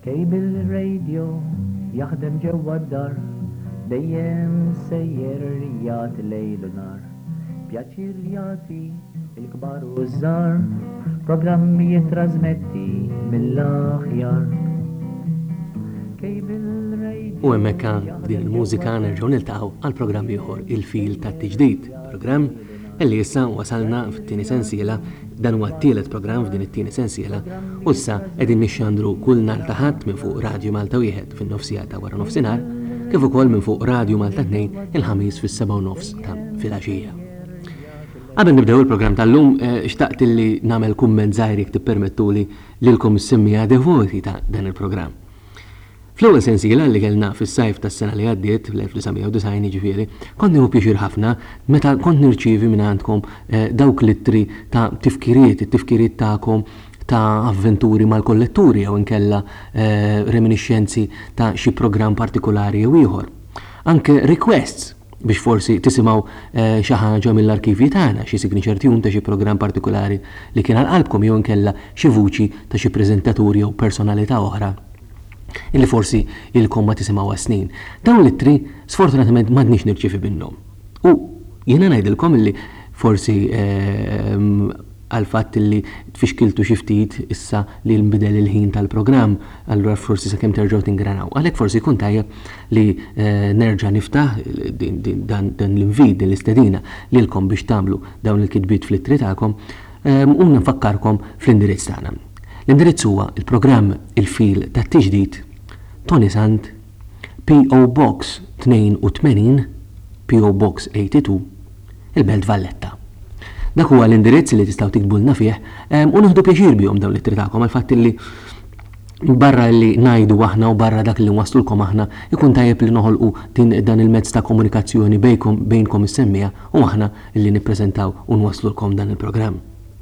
Kejbil radio jaħdem ġewwa d-dar, dejjem sejjer jagħti lejl u nar. Pjaċir jagħti il-kbar u żgħar, programmi jitrasmetti mill-aħjar. U hemmhekk din il-mużika nerġgħu niltaqgħu għal programm ieħor il-fil tat-tiġdid, programm illi issa wasalna fit-tieni sensiela, dan huwa t-tielet programm f'din it-tieni sensiela, u issa qegħdin nixxandru kull nhar ta' ħadd minn fuq Radju Malta wieħed fin-nofsija ta' wara nofsinhar, kif ukoll minn fuq Radju Malta 2 il-ħamis fis-7:nofs ta' filgħaxija. Qabel nibdew il-programm tal-lum, xtaqt illi nagħmel kumment żgħir jekk tippermettuli lilkom is-semmija devoti ta' dan il-programm. Fl-ewwel sensiela li kellna fis-sajf tas-sena li għaddiet fl-1990 ġifieri, kont nieħu pjaċir ħafna meta kont nirċievi minn għandkom dawk l-ittri ta' it-tifkiriet tagħkom ta' avventuri mal-kolletturi jew inkella reminiscenzi ta' xi programm partikolari jew ieħor. Anke requests biex forsi tisimgħu xi ħaġa mill-arkivji tagħna, xi signature tune ta' xi programm partikolari li kien għal qalbkom jew inkella xi vuċi ta' xi preżentaturi jew personalità oħra illi forsi ilkom ma tisimgħu snin. Dawn l-ittri sfortunatament m'għadniex nirċievi minnhom. U jiena ngħidilkom illi forsi għal fatt illi tfixkiltu xi ftit issa li nbidel il-ħin tal-programm, allura forsi sakemm terġgħu tingranaw. Għalhekk forsi jkun tajjeb li nerġa' niftaħ dan l-invid, din l-istedina lilkom biex tagħmlu dawn il-kitbiet fl-ittri tagħkom u nfakkarkom fl-indirizz tagħna. L-indirizz huwa il-programm il-fil tat-tiġdid Tony Sant, P.O. Box 82, P.O. Box 82, il-Belt Valletta. Dak huwa l-indirizz li tistgħu tiktbulna fih u nieħdu pjaċir bihom dawn l-ittri tagħkom għal fatt li barra li ngħidu aħna u barra dak li nwaslulkom aħna ikun tajjeb li noħolqu dan il-mezz ta' komunikazzjoni bejnkom is-semmija u aħna li nippreżentaw u nwaslulkom dan il-programm.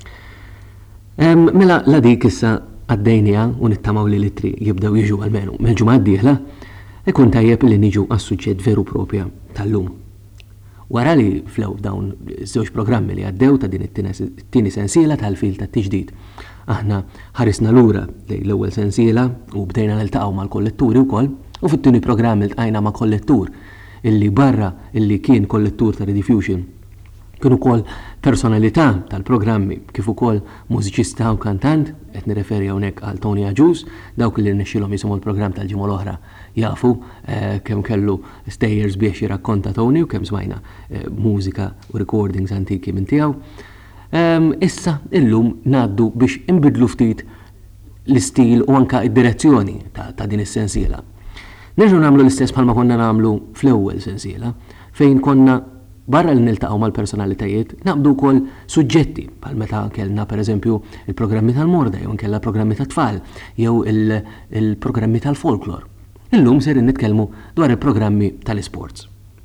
Mela la dik issa għaddejnija u nittamaw li l-ittri jibdew jiġu għalmenu mill-ġimgħa d-dieħla, ikun tajjeb li niġu għas-suġġett veru propja tal-lum. Wara li flew dawn żewġ programmi li għaddew ta' din it-tieni sensiela tal-fil tat-tiġdid, aħna ħarisna lura lejn l-ewwel sensiela u bdejna niltaqgħu mal-kolletturi wkoll u fit-tieni programm iltqajna ma' kollettur illi barra illi kien kollettur ta' Rediffusion kien ukoll personalità tal-programmi kif ukoll mużiċista u kantant, qed nirreferi hawnhekk għal Tony Aġus, dawk li rnexxilhom jisimgħu l-programm tal-ġimgħa l-oħra jafu kemm kellu stejjers biex jirrakkonta Tony u kemm smajna mużika u recordings antiki minn tiegħu. Issa illum ngħaddu biex inbidlu ftit l-istil u anke id-direzzjoni ta' din is-sensiela. Nerġgħu nagħmlu l-istess bħalma konna nagħmlu fl-ewwel sensiela fejn konna barra li niltaqgħu mal-personalitajiet naqbdu wkoll suġġetti bħal meta kellna pereżempju il-programmi tal-morda jew inkella programmi tat-tfal jew il-programmi tal-folklor. Illum ser nitkellmu dwar il-programmi tal-isports.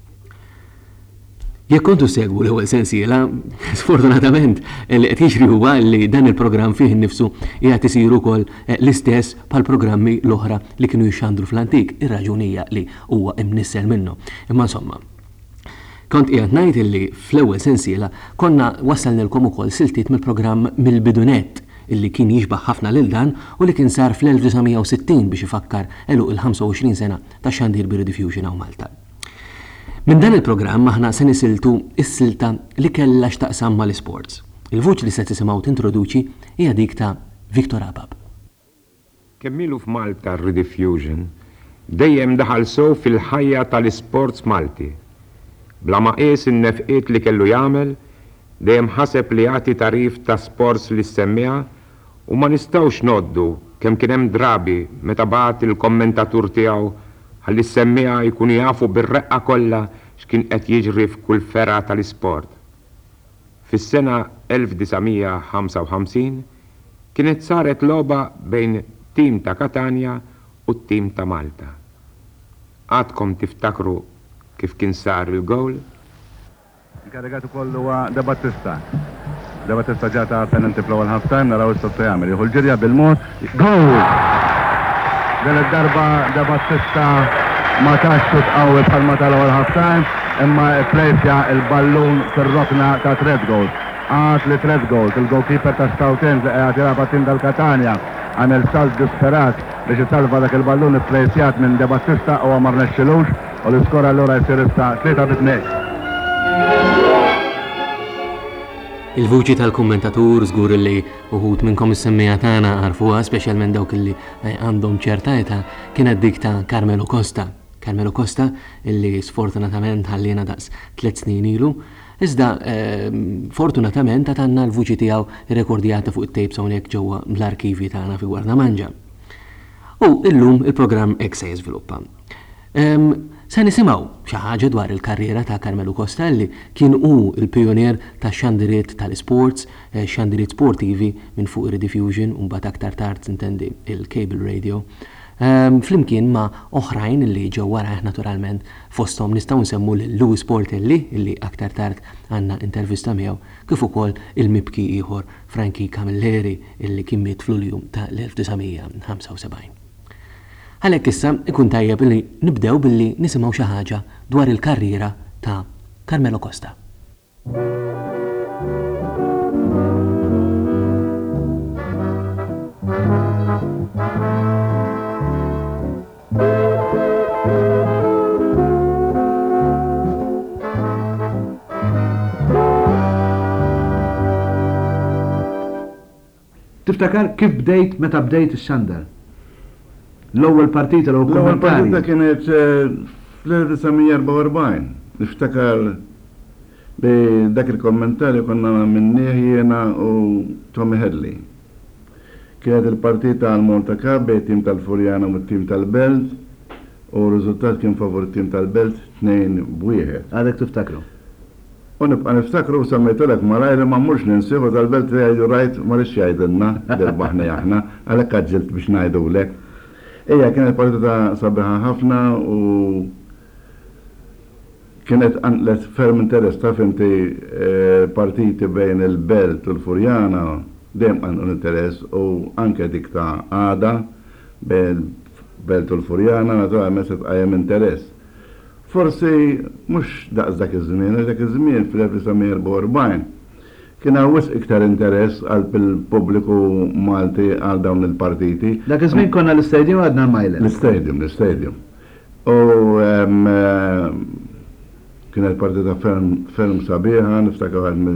Jekk kontu segwu l-ewwel sensiela, sfortunatament li qed jiġri huwa li dan il-programm fih innifsu qiegħed isir ukoll l-istess bħall-programmi l-oħra li kienu jixxandru fl-antik, ir-raġunija li huwa imnissel minnu. Imma insomma, kont qiegħed ngħid illi fl-ewwel sensiela konna wassalnilkom ukoll siltiet mill-programm mill-bidunet illi kien jixbaħ ħafna lil dan u li kien sar fl-1960 biex ifakkar eluq il-25 sena ta' xandir bir-Rediffusion hawn Malta. Minn dan il-programm aħna se nisiltu is-silta li kellha x'taqsam mal-isports. Il-vuċi li se tisimgħu tintroduċi hija dik ta' Viktor Abab. Kemm ilu f'Malta r-Rediffusion dejjem daħal sew fil-ħajja tal-isports Malti. Bla ma qis in-nefqiet li kellu jagħmel, dejjem ħaseb li jagħti tarif ta' sports li semmiha u ma nistgħux noddu kemm kien hemm drabi meta bagħat il-kommentatur tiegħu ħalli semmiha jkunu jafu bir-reqqa kollha x'kien qed jiġri f'kull fera tal-isport. Fis-sena 1955 kienet saret logħba bejn tim ta' Katania u t-tim ta' Malta. Għadkom tiftakru kif kien sar il-gowl? Inkarigat ukoll huwa De Battista. De Battista ġata penalty fl-ewwel half time naraw is-sotto jagħmel. Jieħu l-ġirja bil-mod. Gowl! Dan id-darba De Battista ma tax tqawwi bħalma tal-ewwel half time, imma plejsja il-ballun fir-rokna ta' 3 goals. Għad li 3 goals, il-goalkeeper ta' Stoutenz qiegħed jilgħab tin dal-Katania. għamel salt disperat biex jisalva dak il-ballun isplejsjat minn De Battista u għamar nexxilux u l-iskor allura jsir issa 3-2. Il-vuċi tal-kommentatur żgur li uħud minnkom is-semmija tagħna għarfuha speċjalment dawk li għandhom ċerta età kienet dik ta' Carmelo Costa. Carmelo Costa illi sfortunatament ħallina daqs 3 snin ilu, iżda fortunatament għandna l-vuċi tiegħu irrekordjata fuq it-tapes hawnhekk ġewwa l-arkivi tagħna fi Gwarnamanġa. U illum il-programm hekk se jiżviluppa. Se nisimgħu xi ħaġa dwar il-karriera ta' Carmelo Costa li kien hu il-pionier ta' xandiriet tal-sports, xandiriet sportivi minn fuq ir-rediffusion u mbagħad aktar tard intendi il-cable radio. Flimkien ma' oħrajn li ġew warah naturalment fosthom nistgħu nsemmu lil Louis Portelli illi aktar tard għandna intervista miegħu kif ukoll il-mibki ieħor Frankie Camilleri illi kien miet f'Lulju ta' l-1975. Għalhekk issa ikun tajjeb li nibdew billi nisimgħu xi ħaġa dwar il-karriera ta' Carmelo Costa. Tiftakar kif bdejt meta bdejt ix-xandar? L-ewwel partita l L-ewwel partita kienet fl-1944. Niftakar li dak il-kommentarju konna minnih jiena u Tommy Headley. Kienet il-partita għal Monte Cup bejn tim tal-Furjana u tim tal-Belt u r-riżultat kien favur tim tal-Belt 2-1. Għadek tiftakru. U nibqa' niftakru semmejtulek marajli ma mmurx ninsieħu tal-Belt jgħidu rajt ma rix jgħidilna derbaħna aħna għalhekk għaġġilt biex ngħidulek. Ija kienet partita sabiħa ħafna u kienet għanlet ferm interess taf inti partiti bejn il-Belt u l-Furjana dejjem għandu interess u anke dik ta' għada bejn Belt u l-Furjana naturalment se tqajjem interess. Forsi mhux daqs dak iż-żmien fil-1944 kien hawn iktar interess għal bil-pubbliku Malti għal dawn il-partiti. Dak iż-żmien konna l-istadium għadna Majlen. L-istadium. U kienet partita ferm sabiħa, niftakar għal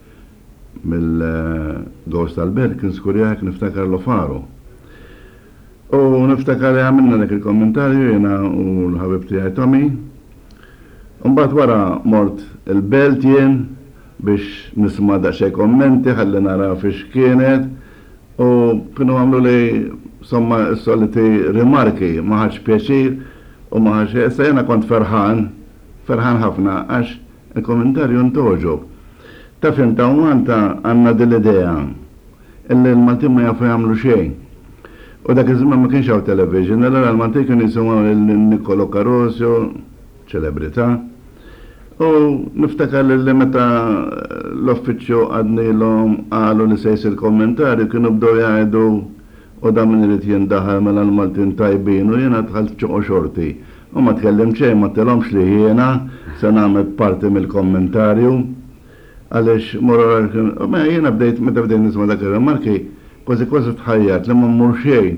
mill-Gors tal-Belt, kien skurjak niftakar l-Faru. U niftakar li għamilna dak il-kommentarju jena u l-ħabib tiegħi Tommy. Mbagħad wara mort il-Belt jien biex nisma' daqsxejn kommenti ħalli nara fiex kienet u kienu għamlu li somma s-soliti rimarki ma ħadx pjaċir u ma ħadx issa jena kont ferħan ħafna għax il-kommentarju ntoġob. Taf inta u għandna dil-idea illi l-Maltin ma jafu jagħmlu xejn. U dak iż-żmien ma kienx hawn television, allura l-Maltin kienu jisimgħu il-Niccolo Caruso, ċelebrità. U niftakar li meta l-uffiċċju għadnilhom qalu li se jsir kommentarju kienu bdew jgħidu u da min irid jindaħal mela l-Maltin tajbin u jiena dħalt ċoqgħu xorti. U ma tkellim xejn ma telhomx li jiena se nagħmel parti mill-kommentarju għaliex ma jiena meta bdejt nisma' dak ir-rimarki kważi tħajjat li ma mmur xejn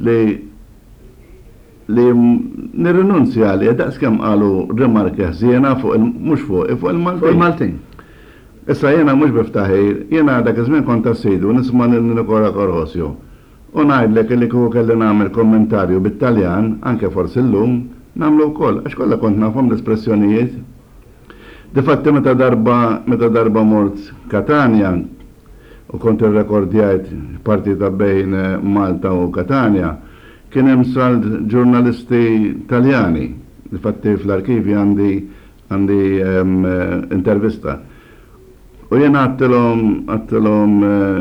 li nirrinunzja li daqs kemm qalu rimarki ħsiena mhux fuq il-Maltin. Issa jiena mhux biftaħir, jiena dak iż-żmien kont tassidu nisma' Nicola Caruso. U ngħidlek li kieku kelli nagħmel kommentarju bit-Taljan, anke forsi llum, nagħmlu wkoll, għax kollha kont nafhom l-espressjonijiet. Difatti meta darba mort Catania u kont irrekordjajt partita bejn Malta u Catania, kien hemm sald ġurnalisti Taljani. Difatti fl-arkivi għandi intervista. U jien għattilhom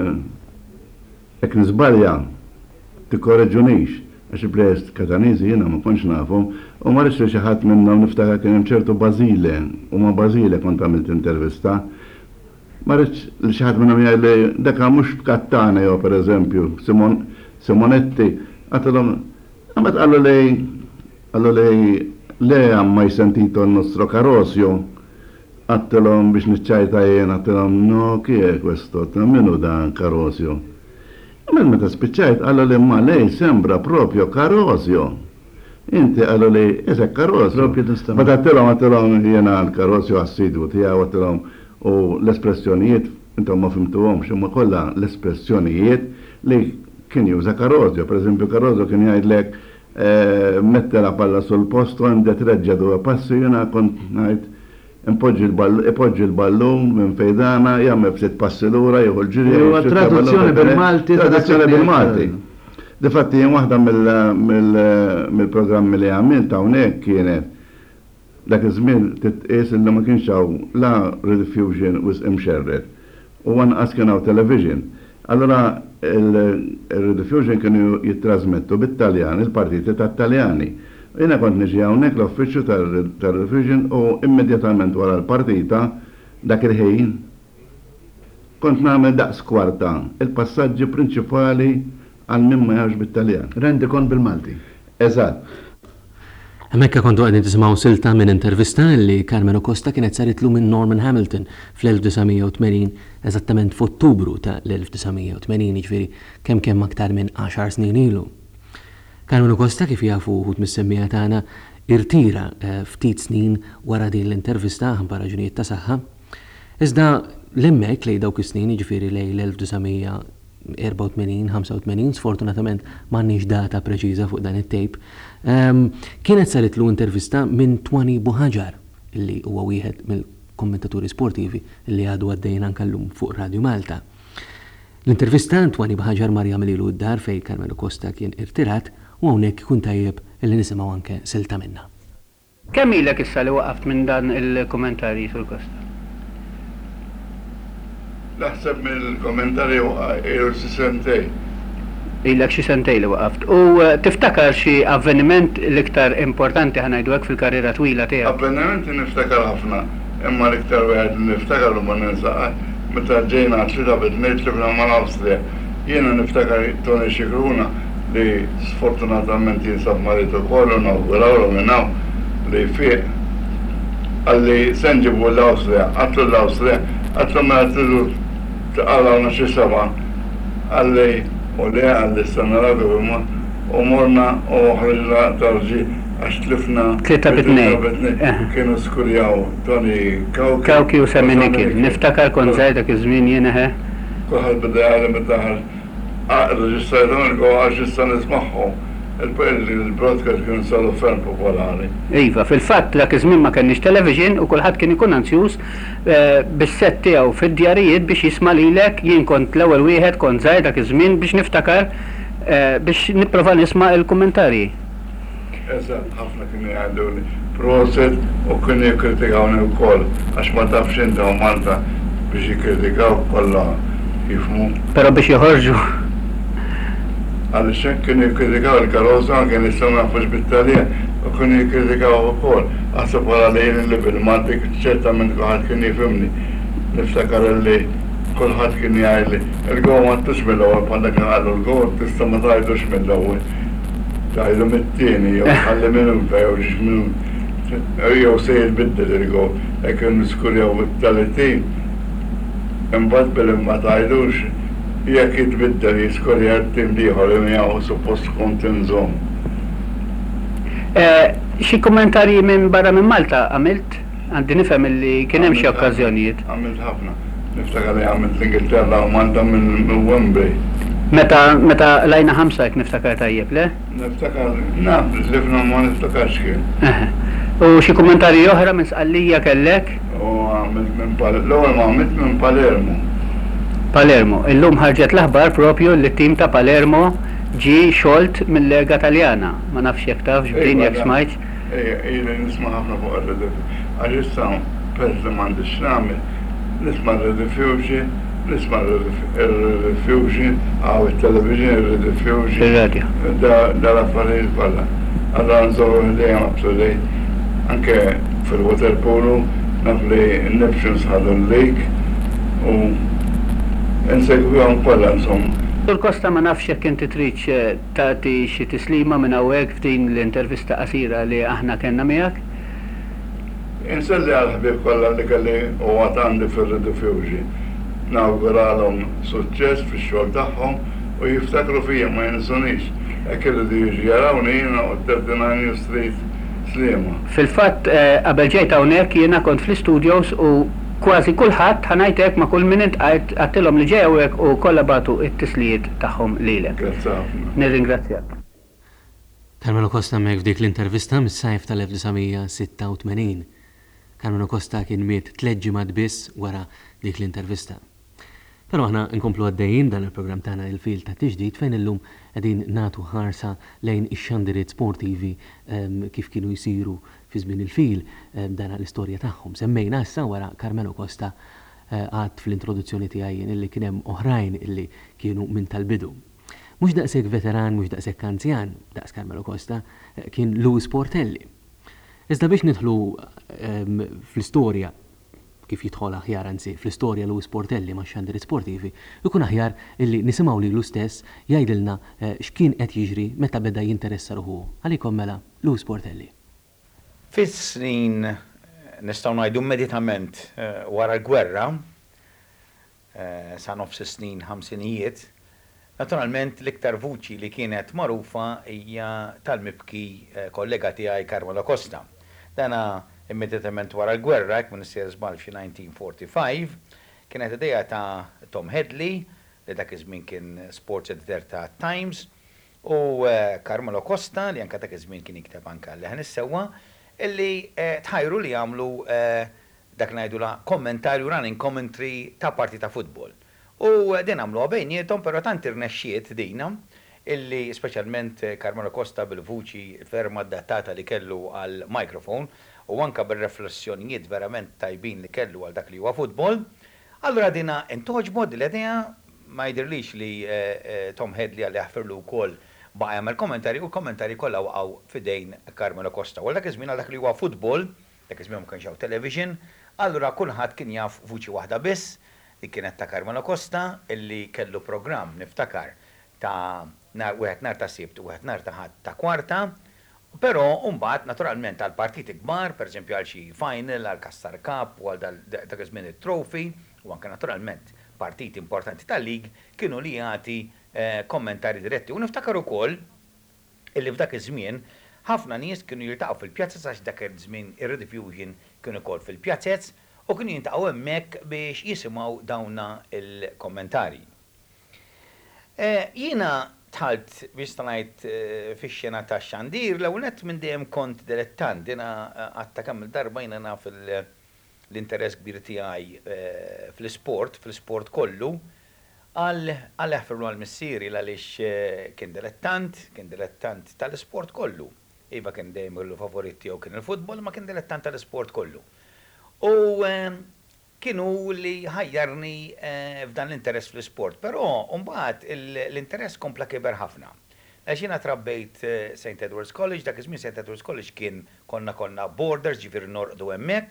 hekk nisbalja tikkorreġunix għax il-plejst Kataniżi jiena ma kontx nafhom u ma rridx li xi ħadd minnhom niftakar kien hemm ċertu Bażile u ma Bażile kont għamilt intervista. Ma rridx li xi ħadd minnhom jgħidli dak mhux Kattana jew pereżempju Simonetti għattilhom għamet għallu lej le għamma jisentito n-nostro Caruso għattilhom biex niċċajta jien għattilhom no kie questo minu da Caruso. Meta spiċċajt għallu li ma lej sembra proprio Karosio. Inti għallu li eżek Karosio. Proprio tista' Ma għattilom jena l-Karosio għassidu tijaw għattilom u l-espressjonijiet, intom ma fimtuhom xumma kolla l-espressjonijiet li kien juża Karosio. Per eżempju, Karosio kien jgħidlek mette la palla sul posto għanda treġġa due passi jena kont ngħid ipoġġi l-ballun minn fejdana, jagħmel ftit passi lura, jieħu l-ġiri. Huwa traduzzjoni bil-Malti. Traduzzjoni bil-Malti. Difatti jien waħda mill-programmi li għamilt hawnhekk kienet dak iż-żmien titqies li ma kienx hawn la rediffusion u imxerred. U anqas kien hawn television. Allora il-rediffusion kienu jittrasmettu bit-Taljan, il-partiti tat-Taljani. Jena kont niġi hawnhekk l-uffiċċju tar-Refusion u immedjatament wara l-partita dak il-ħin kont nagħmel daqs kwarta il-passaġġi prinċipali għal min ma jafx bit-Taljan. Rendi kont bil-Malti. Eżatt. Hemmhekk kontu qegħdin tisimgħu silta minn intervista li Carmelo Costa kienet saritlu minn Norman Hamilton fl-1980 eżattament f'Ottubru ta' l-1980 ġifieri kemm aktar minn 10 snin ilu. Carmelo Costa kif jafu uħud mis-semmija tagħna irtira ftit snin wara din l-intervista ħabba raġunijiet ta' saħħa. Iżda l-hemmhekk lejn dawk is-snin jiġifieri lejn l-1984-85 sfortunatament m'għandniex data preċiża fuq dan it-tejp. Kienet saritlu intervista minn Twani Buħaġar illi huwa wieħed mill-kommentaturi sportivi li għadu għaddejjin anke llum fuq Radio Malta. L-intervista Twani Buħaġar mar jagħmel ilu d-dar fejn Carmelo Costa kien irtirat u hawnhekk ikun tajjeb illi nisimgħu anke silta minnha. Kemm ilek issa li waqaft minn dan il-kommentarji sul Costa? Naħseb mill-kommentarji ilu xi sentej. Ilek xi sentej li waqaft. U tiftakar xi avveniment l-iktar importanti ħanajdu hekk fil-karriera twila tiegħek? Avvenimenti niftakar ħafna, imma l-iktar wieħed niftakar u ma ninsaqa meta ġejna tlita bit-tnejn tlifna mal-Awstrija. Jiena niftakar Tony Xikruna li sfortunatament jinsab maritu kollu nawgurawlu minnaw li fiq għalli senġibu l-Awstrija, għatlu l-Awstrija, għatlu ma għatlu taqalawna xi seba għalli u li għalli s-sanaradu u morna u ħarġna tarġi għax tlifna Tlita bit-tnejn. Kienu skurjaw Tony Kawki u Seminikil. Niftakar kon żgħir iż-żmien jiena ħe. Kulħadd bida jgħalli metaħar reġistrajtun il-għu għax issa nismaħħu il-broadcast kienu salu ferm popolari. Iva, fil-fatt dak iż-żmien ma kenniex television u kulħadd kien ikun anzjuż bis-sett tiegħu fid-djarijiet biex jisma' lilek jien kont l-ewwel wieħed kont żgħir dak iż-żmien biex niftakar biex nipprova nisma' il-kummentarji. Eżatt, ħafna kienu jgħiduli proset u kienu jikkritikawni wkoll għax ma tafx inti u Malta biex jikkritikaw kollha jifhmu. Però biex joħorġu. Għaliex hekk kienu jikkritikaw il-Karozza kien nistgħu nafux bit-Taljan u kienu jikkritikaw ukoll. Aħseb wara lejn li bil-Malti ċertament kulħadd kien jifhimni. Niftakar li kulħadd kien jgħidli il-gol ma tux mill-ewwel bħal dak qalu l-gol tista' ma tgħidux mill-ewwel. Tajlu mit-tieni, jew ħalli minuta, jew xi minuta. Jew se jitbiddel il-gol, hekk niskurjaw bit-talitin. Imbagħad bil-ma tgħidux, jekk jitbiddel jiskurja t-tim ieħor imjaw suppost kont inżomm. Xi kummentarji minn barra minn Malta għamilt? Għandi nifhem li kien hemm xi okkażjonijiet. Għamilt ħafna. Niftakar li għamilt l-Ingilterra u Malta minn Wembley. Meta lajna ħamsa jekk niftakar tajjeb, le? Niftakar, naf, lifna ma niftakarx kien. U xi kummentarji oħra minn sqallija kellek? U għamilt minn l-ewwel ma għamilt minn Palermo. Palermo, illum ħarġet l-aħbar propju li t-tim ta' Palermo ġi xolt mill-Lega Taljana. Ma nafx jekk taf, ġbrin jekk smajt. Ili nisma' ħafna fuq ir-rediffuġi. Għax issa peress li m'għandix nagħmel, nisma' r-rediffuġi, nisma' r-rediffuġi, għaw it-television, ir-rediffuġi. Ir-radju. Da l-affarijiet kollha. Allora nżorru dejjem up-to-date. Anke fil-water polo, naf li n-Neptunes ħadu l-lake u nsegwihom kollha insomma. Sur Costa ma nafx jekk inti trid tagħti xi tislima minn hawnhekk f'din l-intervista qasira li aħna kellna miegħek? Inselli għal-ħbib kollha li kelli u għad għandi fir-rediffuġi. Nawguralhom suċċess fix-xogħol tagħhom u jiftakru fija ma jinsonix. Kellu di jiġi jarawni jiena u 39 New Street Slima. Fil-fatt, qabel ġejt hawnhekk jiena kont fl-studios u kważi kulħadd ħanajtek ma' kull minint għattilhom li ġejwek u kollha bagħtu t-tislijiet tagħhom lilek. Grazzi ħafna. Nirringrazzjak. Carmelo Costa mek f'dik l-intervista mis-sajf tal-1986. Carmelo Costa kien miet 3 ġimgħat biss wara dik l-intervista. Però aħna nkomplu għaddejjin dan il-programm tagħna il-fil ta' tiġdid fejn illum qegħdin nagħtu ħarsa lejn ix-xandiriet sportivi kif kienu jsiru fi żmien il-fil dan l-istorja tagħhom. Semmejna issa wara Carmelo Costa għad fl-introduzzjoni tiegħi illi kien hemm oħrajn illi kienu minn tal-bidu. Mhux daqshekk veteran, mhux daqshekk anzjan, daqs Carmelo Costa, kien Louis Sportelli. Iżda biex nidħlu fl-istorja kif jidħol aħjar anzi fl-istorja Louis Sportelli ma' xandiri sportivi, ikun aħjar illi nisimgħu lilu stess jgħidilna x'kien qed jiġri meta beda jinteressa ruħu. Għalikom mela Louis Sportelli. Fis-snin nistgħu ngħidu immedjatament wara l-gwerra sa nofs is-snin ħamsinijiet, naturalment l-iktar vuċi li kienet magħrufa hija tal-mibki kollega tiegħi Carmelo Costa. Dana immediatament wara l-gwerra, minn s-sir żball fi 1945, kienet idea ta' Tom Headley, li dak iż-żmien kien sports editor ta' Times, u Carmelo Costa, li anke dak iż-żmien kien jikteb anke li ħanissewwa, illi tħajru li jagħmlu dak ngħidu la kommentarju running commentary ta' parti ta' futbol. U din għamlu bejniethom, però tant irnexxiet dina, illi speċjalment Carmelo Costa bil-vuċi ferma adattata li kellu għal mikrofon u anka bil-riflessjonijiet verament tajbin li kellu għal dak li huwa futbol. Allura dina intoġbod l-idea ma jidhirlix li Tom Headley għalli ħafirlu wkoll baqa' jagħmel kommentari u l-kommentari kollha waqgħu fidejn Carmelo Costa. U dak iż-żmien għal dak li huwa futbol, dak iż-żmien ma kienx hawn television, allura kulħadd kien jaf vuċi waħda biss li kienet ta' Carmelo Costa illi kellu programm niftakar ta' wieħed nhar ta' Sibt u wieħed nhar ta' Kwarta, però mbagħad naturalment għal partiti kbar, pereżempju għal xi final, għal Kassar Cup u għal dak iż-żmien it-trophy u anke naturalment partiti importanti tal-lig kienu li jagħti kommentari diretti. U niftakar ukoll illi f'dak iż-żmien ħafna nies kienu jiltaqgħu fil-pjazzez għax dak iż-żmien ir-rediffusion kienu ukoll fil-pjazzez u kienu jintaqgħu hemmhekk biex jisimgħu dawna il-kommentari. Jiena tħalt biex ngħid fix-xena tax-xandir l-ewwel nett minn dejjem kont dilettant, jiena għadta kemm il-darba jiena naf l-interess kbir tiegħi fl-isport kollu għal ħafirlu għal-missieri għaliex kien dilettant tal-isport kollu. Iva kien dejjem il-favorit tiegħu kien il-futbol, ma kien dilettant tal-isport kollu. U kienu li ħajjarni f'dan l-interess fl-isport, però mbagħad l-interess kompla kiber ħafna. Għax jiena trabbejt St. Edward's College, dak iż-żmien St. Edward's College kien konna borders ġifieri norqdu hemmhekk,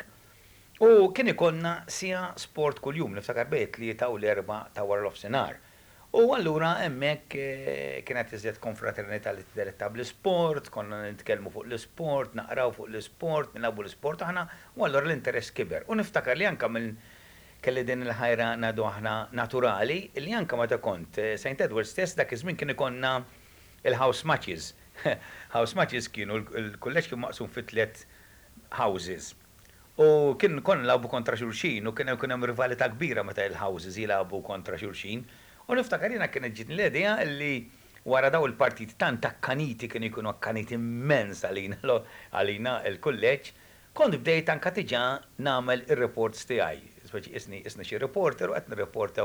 u kien ikollna sija sport kuljum, niftakar bejt li ta' u l-erba' ta' wara l-ofsinhar. U allura hemmhekk kienet iżjed konfraternità li tiddeletta bl-isport, konna nitkellmu fuq l-isport, naqraw fuq l-isport, nilagħbu l-isport aħna, u allura l-interess kiber. U niftakar li anke kelli din il-ħajra ngħidu aħna naturali, li anke meta kont St. Edward's stess dak iż-żmien kien ikollna il-house matches. House matches kienu l-kulleġġ kien maqsum fi 3 houses. U kien nilagħbu kontra xulxin u kien hemm rivalità kbira meta il-houses jilagħbu kontra xulxin. U niftakar jiena kienet ġitni l-idea li wara daw il-partit tant akkaniti kienu jkunu akkaniti immens għalina il-kulleġġ, kont bdejt anke diġà nagħmel ir-reports tiegħi. Speċi isni xi reporter u qed nirreporta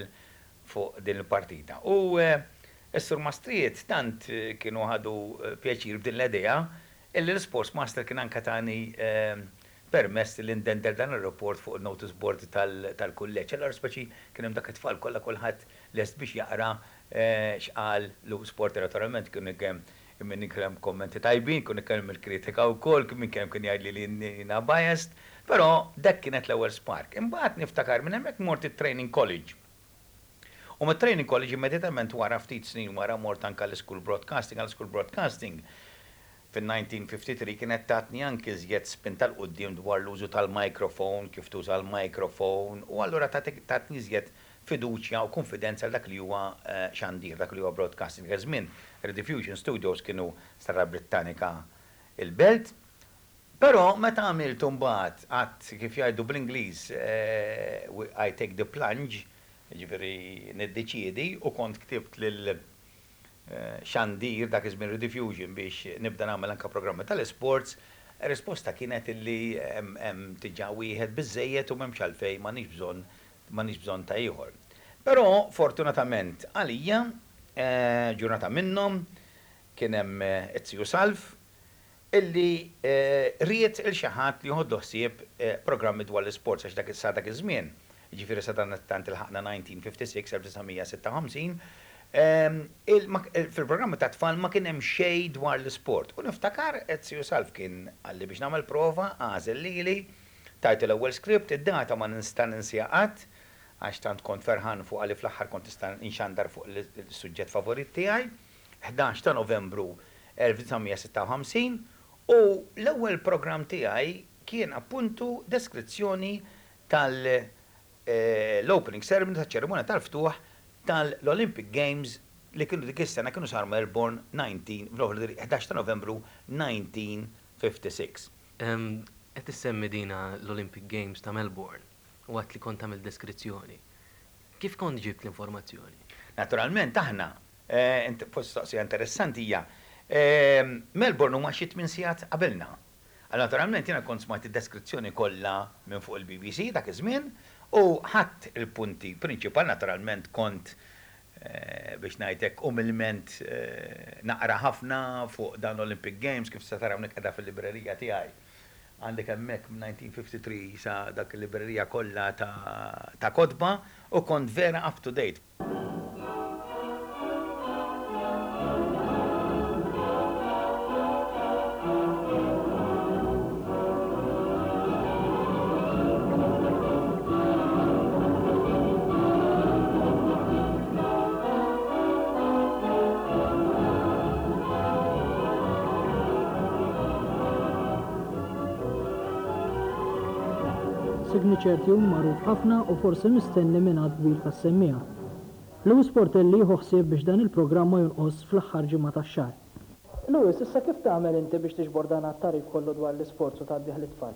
fuq din il-partita. U s-sur Mastriet tant kienu ħadu pjaċir b'din l-idea illi l-sports master kien anke tani permess li ndender dan ir-report fuq il-notice board tal-kulleġġ. Allura speċi kien hemm dak it-tfal kollha kulħadd lest biex jaqra x'qal Louis Sportelli. Naturalment kienu min kemm kommenti tajbin, kienu kemm il-kritika wkoll, kien kien jgħidli li jiena biased, però dak kienet l-ewwel spark. Imbagħad niftakar minn hemmhekk mort it-training college. U mit-training college immedjatament wara ftit snin wara mort anke l-school broadcasting fin-1953 kienet tatni anke żjed spin tal-qudiem dwar l-użu tal-mikrofon, kif tuża l-mikrofon, u allura tatni żjed fiduċja u konfidenza dak li huwa xandir, dak li huwa broadcasting. Żmien Rediffusion Studios kienu Starra Britannica il-Belt, però meta għamiltu mbagħad għadd kif jgħidu bl-Ingliż I take the plunge, ġifieri niddeċiedi u kont ktibt lil xandir dak iż-żmien Rediffusion biex nibda nagħmel anke programmi tal-isports, risposta kienet illi hemm tiġà wieħed biżejjed u m'hemmx għalfejn m'għandniex bżonn ta' ieħor. Però fortunatament għalija ġurnata minnhom kien hemm Etzju Salf illi ried il xi ħadd li jħoddu ħsieb programmi dwar l-isports għax dak iż-żmien. Ġifieri sa tant ilħaqna 1956-1956 fil-programmi ta' tfal ma kien hemm xejn dwar l-isport. U niftakar Etzju Salf kien għalli biex nagħmel prova għażel lili tajt l-ewwel script, id-data ma nista' ninsija qatt għax tant kont ferħan fuq għalli fl-aħħar kont tista' inxandar fuq il-suġġett favorit tiegħi, 11 ta' Novembru 1956 u l-ewwel programm tiegħi kien appuntu deskrizzjoni tal-opening ceremony taċ-ċerimonja tal-ftuħ tal-Olympic Games li kienu dik is-sena kienu sar Melbourne 11 ta' Novembru 1956. Qed issemmi dina l-Olympic Games ta' Melbourne u għat li kont tagħmel deskrizzjoni. Kif kont ġibt l-informazzjoni? Naturalment aħna, postoqsija interessanti hija, Melbourne huma xi 8 sigħat qabelna. Naturalment jiena kont smajt id-deskrizzjoni kollha minn fuq il-BBC dak iż-żmien u ħadd il-punti prinċipal naturalment kont biex ngħidlek umilment naqra ħafna fuq dan l-Olympic Games kif se taraw qiegħda fil-librerija tiegħi. Għandek hemmhekk m'1953 sa dak il-librerija kollha ta' kotba u kont vera up to date. Signature tune magħruf ħafna u forsi mistenni minn kbir tas-semmija. Lewis Portelli ħsieb biex dan il-programm ma jonqos fl-aħħar ġimgħa tax-xahar. Lewis, issa kif tagħmel inti biex tiġbor dan għat-tarif kollu dwar l-isports u tgħaddih lit-tfal?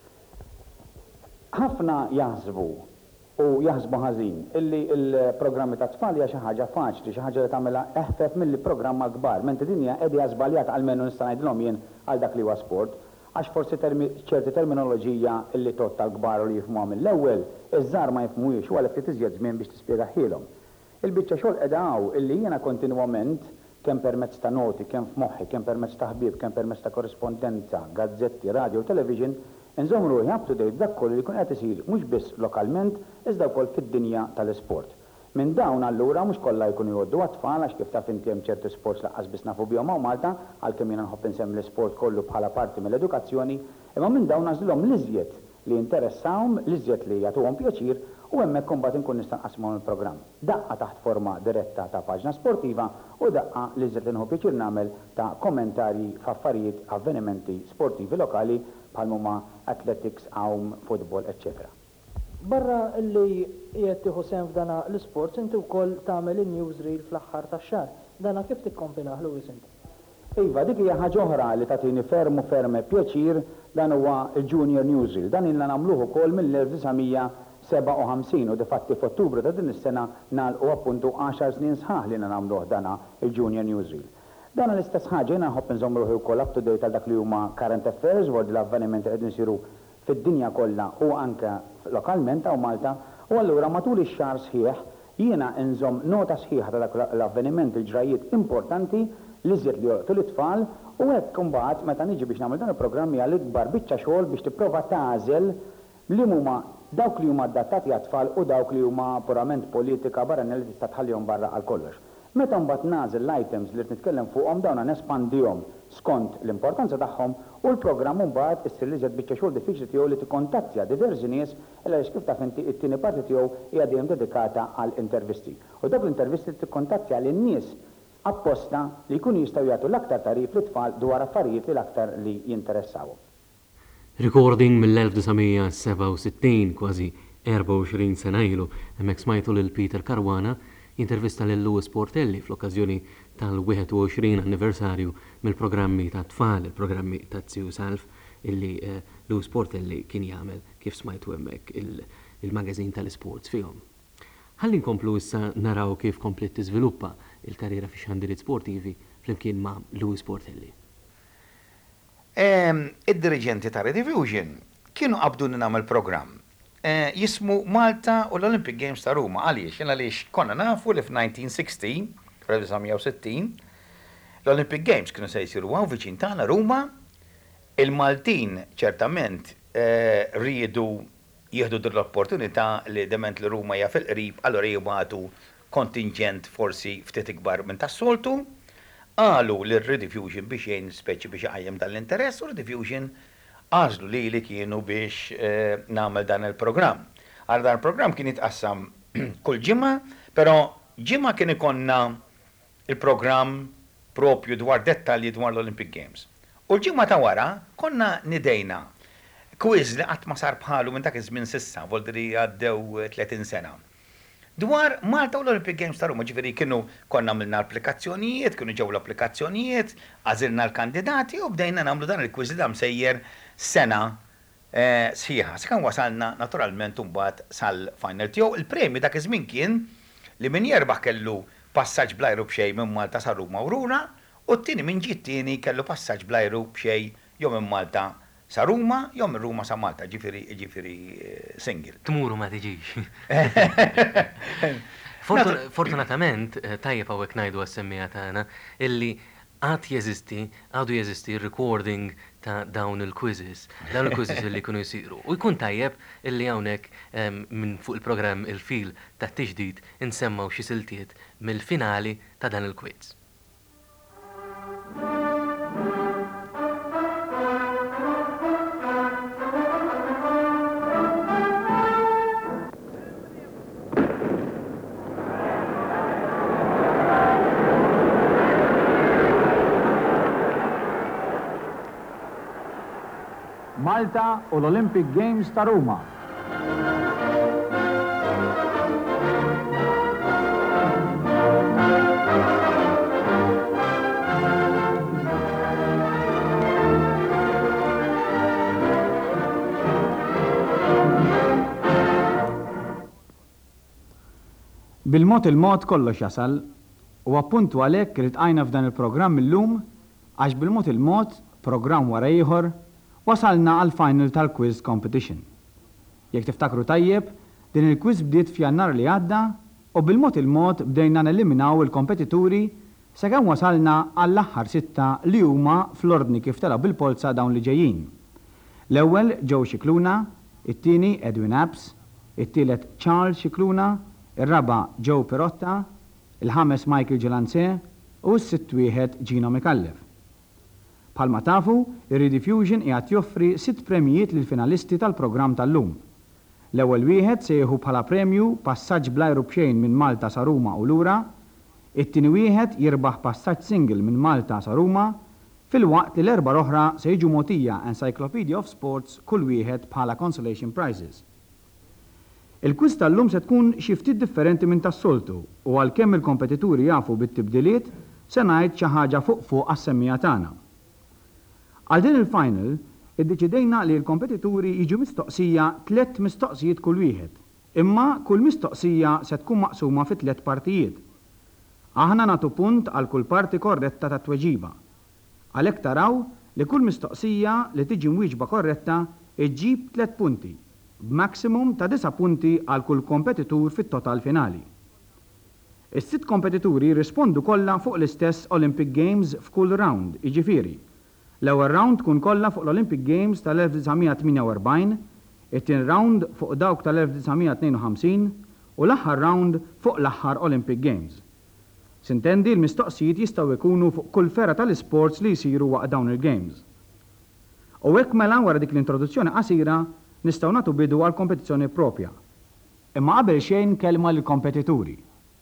Ħafna jaħsbu u jaħsbu ħażin illi l-programmi ta' tfal hija xi ħaġa faċli, xi ħaġa li tagħmilha eħfef milli-programm għall-kbar. Menti din hija qegħdi żbaljat għalmenu nista' ngħidilhom jien għal dak li huwa sport. Għax forsi ċerti terminoloġija illi tot tal-kbar u li jifhmuha mill-ewwel, iż-żgħar ma jifhmuhiex u għalhekk tiżjed żmien biex tispjegaħilhom. Il-biċċa xogħol qiegħda hawn illi jiena kontinwament kemm permezz ta' noti, kemm f'moħħi, kemm permezz ta' ħbieb, kemm permezz ta' korrespondenza, gazzetti, radio u television, inżomm ruħi up to date dak kollu li jkun qed isir mhux biss lokalment iżda wkoll fid-dinja tal-isport. Minn dawn allura mhux kollha jkunu jgħoddu għat-tfal għax kif taf inti hemm ċerti sports laqqas biss nafu bihom hawn Malta, għalkemm jiena nħobb insemmi l-isport kollu bħala parti mill-edukazzjoni, imma minn dawn għażlhom l-iżjed li interessawhom, l-iżjed li jagħtuhom pjaċir u hemmhekk imbagħad inkun nista' nqasmhom il-programm. Daqqa taħt forma diretta ta' paġna sportiva u daqqa li iżjed inħobb pjaċir nagħmel ta' kommentarji f'affarijiet, avvenimenti sportivi lokali bħal huma athletics, għawm, football, eccetera. Barra li qiegħed tieħu sehem f'dana l-isports inti wkoll tagħmel in-newsreel fl-aħħar tax-xahar. Dana kif tikkompilah Lewis inti? Iva, dik hija ħaġa oħra li tagħtini ferm pjaċir dan huwa il-Junior Newsreel. Dan ilna nagħmluh ukoll mill-1957 u difatti f'Ottubru ta' din is-sena nagħlqu appuntu 10 snin sħaħ li nagħmluh dana il-Junior Newsreel. Dan l-istess ħaġa jiena nħobb inżomm ruħi wkoll up to date għal dak li huma current affairs wara l-avvenimenti qegħdin isiru fid-dinja kollha u anke lokalment hawn Malta u allura matul ix-xahar sħiħ jiena inżomm nota sħiħa ta' dak l-avvenimenti l-ġrajiet importanti li żjed li joqtu l-tfal u hekk imbagħad meta niġi biex nagħmel dan il-programm hija l-ikbar biċċa xogħol biex tipprova tagħżel li huma dawk li huma adattati għat-tfal u dawk li huma purament politika barra li tista' tħallihom barra għal kollox. Meta mbagħad nagħżel l-items li nitkellem fuqhom dawn nespandihom skont l-importanza tagħhom u l-programm mbagħad issir li żed biċċa xogħol diffiċli tiegħu li tikkontattja diversi nies għaliex kif taf inti t-tieni parti tiegħu hija dejjem dedikata għal intervisti. U dak l-intervisti tikkontattja lin-nies apposta li jkunu jistgħu jagħtu l-aktar tarif lit-tfal dwar affarijiet li l-aktar li jinteressawhom. Recording mill-1967 kważi 24 sena ilu, hemmhekk smajtu lil Peter Caruana intervista lil Louis Portelli fl-okkażjoni tal-21 anniversarju mill-programmi ta' tfal, il-programmi ta' Tziju Salf, illi Louis Portelli kien jagħmel kif smajtu hemmhekk il-magazin tal-isports fihom. Ħalli nkomplu issa naraw kif komplet tiżviluppa il-karriera fi xandiriet sportivi flimkien ma' Louis Portelli. Id-dirigenti ta' Rediffusion kienu qabduni nagħmel programm jismu Malta u l-Olympic Games ta' Ruma. Għaliex konna nafu li f'1960, f'1960, l-Olympic Games kienu se jisiru għaw viċin tagħna Ruma, il-Maltin ċertament riedu jieħdu l-opportunità li dement li Ruma hija fil-qrib, allora jibgħatu kontingent forsi ftit ikbar minn tas-soltu, qalu li Rediffusion biex jgħin speċi biex jgħajjem dal-interess u Rediffusion għażlu li kienu biex nagħmel dan il-programm. Għal dan il-programm kien jitqassam kull ġimgħa, però ġimgħa kien ikonna il-programm propju dwar dettalji dwar l-Olympic Games. U l-ġimgħa ta' wara konna nidejna quiz li qatt ma sar bħalu minn dak iż-żmien sissa, voldi għaddew 30 sena. Dwar Malta u l-Olympic Games ta' Ruma, ġifieri konna għamilna applikazzjonijiet, kienu ġew l-applikazzjonijiet, għażilna l-kandidati u bdejna nagħmlu dan il-quiz li msejjer sena sħiħa. Sakemm wasalna naturalment mbagħad sal-final tiegħu. Il-premju dak iż-żmien kien li min jerbaħ kellu passaġġ bl-ajru b'xejn minn Malta sa Ruma u Runa, u t-tieni min ġie t-tieni kellu passaġġ bl-ajru b'xejn jew minn Malta sa Ruma, jew minn Ruma sa Malta, ġifieri single. Tmuru ma tiġix. Fortunatament, tajjeb hawnhekk ngħidu għas-semmija tagħna illi għadu jeżisti recording ta' dawn il-quizzes illi kunu jisiru. U jkun tajjeb illi hawnhekk minn fuq il-programm il-fil ta' tiġdid insemmaw xi siltiet mill-finali ta' dan il-quiz. Malta u l-Olympic Games ta' Ruma. Bil-mod il-mod kollox jasal u appuntu għalhekk li tqajna f'dan il-programm illum għax bil-mod il-mod programm wara ieħor wasalna għal-final tal-quiz competition. Jekk tiftakru tajjeb, din il-quiz bdiet f'Jannar li għadda u bil-mod il-mod bdejna neliminaw il-kompetituri sakemm wasalna għall-aħħar sitta li huma fl-ordni kif tara bil-polza dawn li ġejjin. L-ewwel Joe Cicluna, it-tieni Edwin Apps, it-tielet Charles Cicluna, ir-raba' Joe Perotta, il-ħames Michael Gelancé u s-sitt wieħed Gino Mikallef. Bħalma tafu, ir-Rediffusion qiegħed joffri 6 premijiet lil finalisti tal-programm tal-lum. L-ewwel wieħed se jieħu bħala premju passaġġ bl-ajru b'xejn minn Malta sa Ruma u lura, it-tieni wieħed jirbaħ passaġġ single minn Malta sa Ruma, fil-waqt li l-erba' oħra se jiġu mogħtija Encyclopedia of Sports kull wieħed bħala consolation prizes. Il-quiz tal-lum se tkun xi ftit differenti minn tas-soltu u għalkemm il-kompetituri jafu bit-tibdiliet se ngħid xi ħaġa fuq għas-semmija tagħna. Għal din il-final, iddeċidejna li l-kompetituri jiġu mistoqsija 3 mistoqsijiet kull wieħed, imma kull mistoqsija se tkun maqsuma fi 3 partijiet. Aħna nagħtu punt għal kull parti korretta ta' tweġiba. Għalhekk taraw li kull mistoqsija li tiġi mwieġba korretta iġġib 3 punti, b'maximum ta' 9 punti għal kull kompetitur fit-total finali. Is-6 kompetituri rispondu kollha fuq l-istess Olympic Games f'kull round, jiġifieri. L-ewwel round tkun kollha fuq l-Olympic Games tal-1948, it-tieni round fuq dawk tal-1952 u l-aħħar round fuq l-aħħar Olympic Games. Sintendi l-mistoqsijiet jistgħu jkunu fuq kull fera tal-isports li jsiru waqt dawn il-games. U hekk mela wara dik l-introduzzjoni qasira nistgħu nagħtu bidu għal kompetizzjoni propja. Imma qabel xejn kelma lill-kompetituri.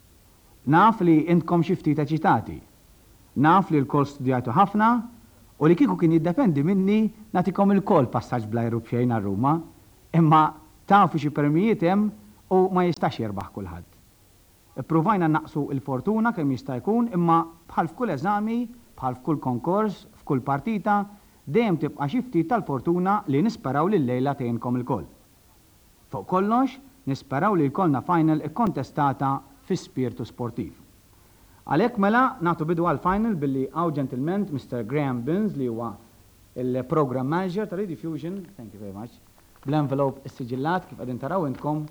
Naf li intkom xi ftit eċitati. Naf li l-kol studjajtu ħafna u li kieku kien jiddependi minni nagħtikom il-kol passaġġ bl-ajru b'xejn għal Ruma, imma tafu xi permijiet hemm u ma jistax jirbaħ kulħadd. Ippruvajna naqsu il-fortuna kemm jista' jkun, imma bħal f'kull eżami, bħal f'kull konkors, f'kull partita, dejjem tibqa' xi ftit tal-fortuna li nisperaw li l-lejla tgħinkom ilkoll. Fuq kollox, nisperaw li jkollna final ikkontestata fi spirtu sportiv. Għalhekk mela nagħtu bidu għall-final billi hawn ġentilment Mr. Graham Binns li huwa il-program manager ta' Rediffusion, thank you very much, bl-envelope is-siġillat kif qegħdin taraw intkom.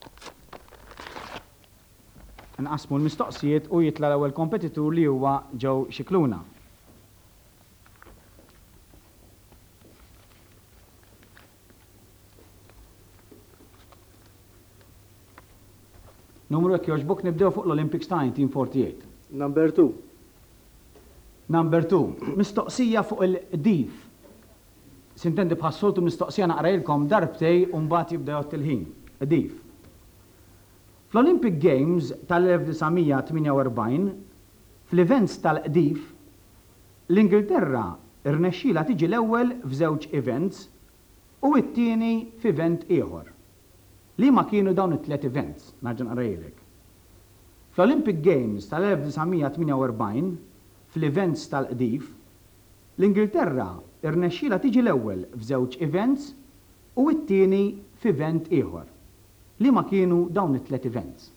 Nqasmu l-mistoqsijiet u jitla l-ewwel kompetitur li huwa Joe Scicluna. Numru jekk jogħġbok nibdew fuq l-Olympics ta' 1948. Number 2. Number 2. Mistoqsija fuq il-dif. Sintendi bħassoltu mistoqsija naqrajlkom darbtej u mbagħad jibda jgħod il-ħin. Dif. Fl-Olympic Games tal-1948, fl-events tal-qdif, l-Ingilterra irnexxila tiġi l-ewwel f'żewġ events u t-tieni f'event ieħor. Li ma kienu dawn it-tliet events, narġa' naqrajlek. Fl-Olympic Games tal-1948, fl-events tal-qdif, l-Ingilterra irnexxila tiġi l-ewwel f'żewġ events u t-tieni f'event ieħor. Li ma kienu dawn it-tliet events?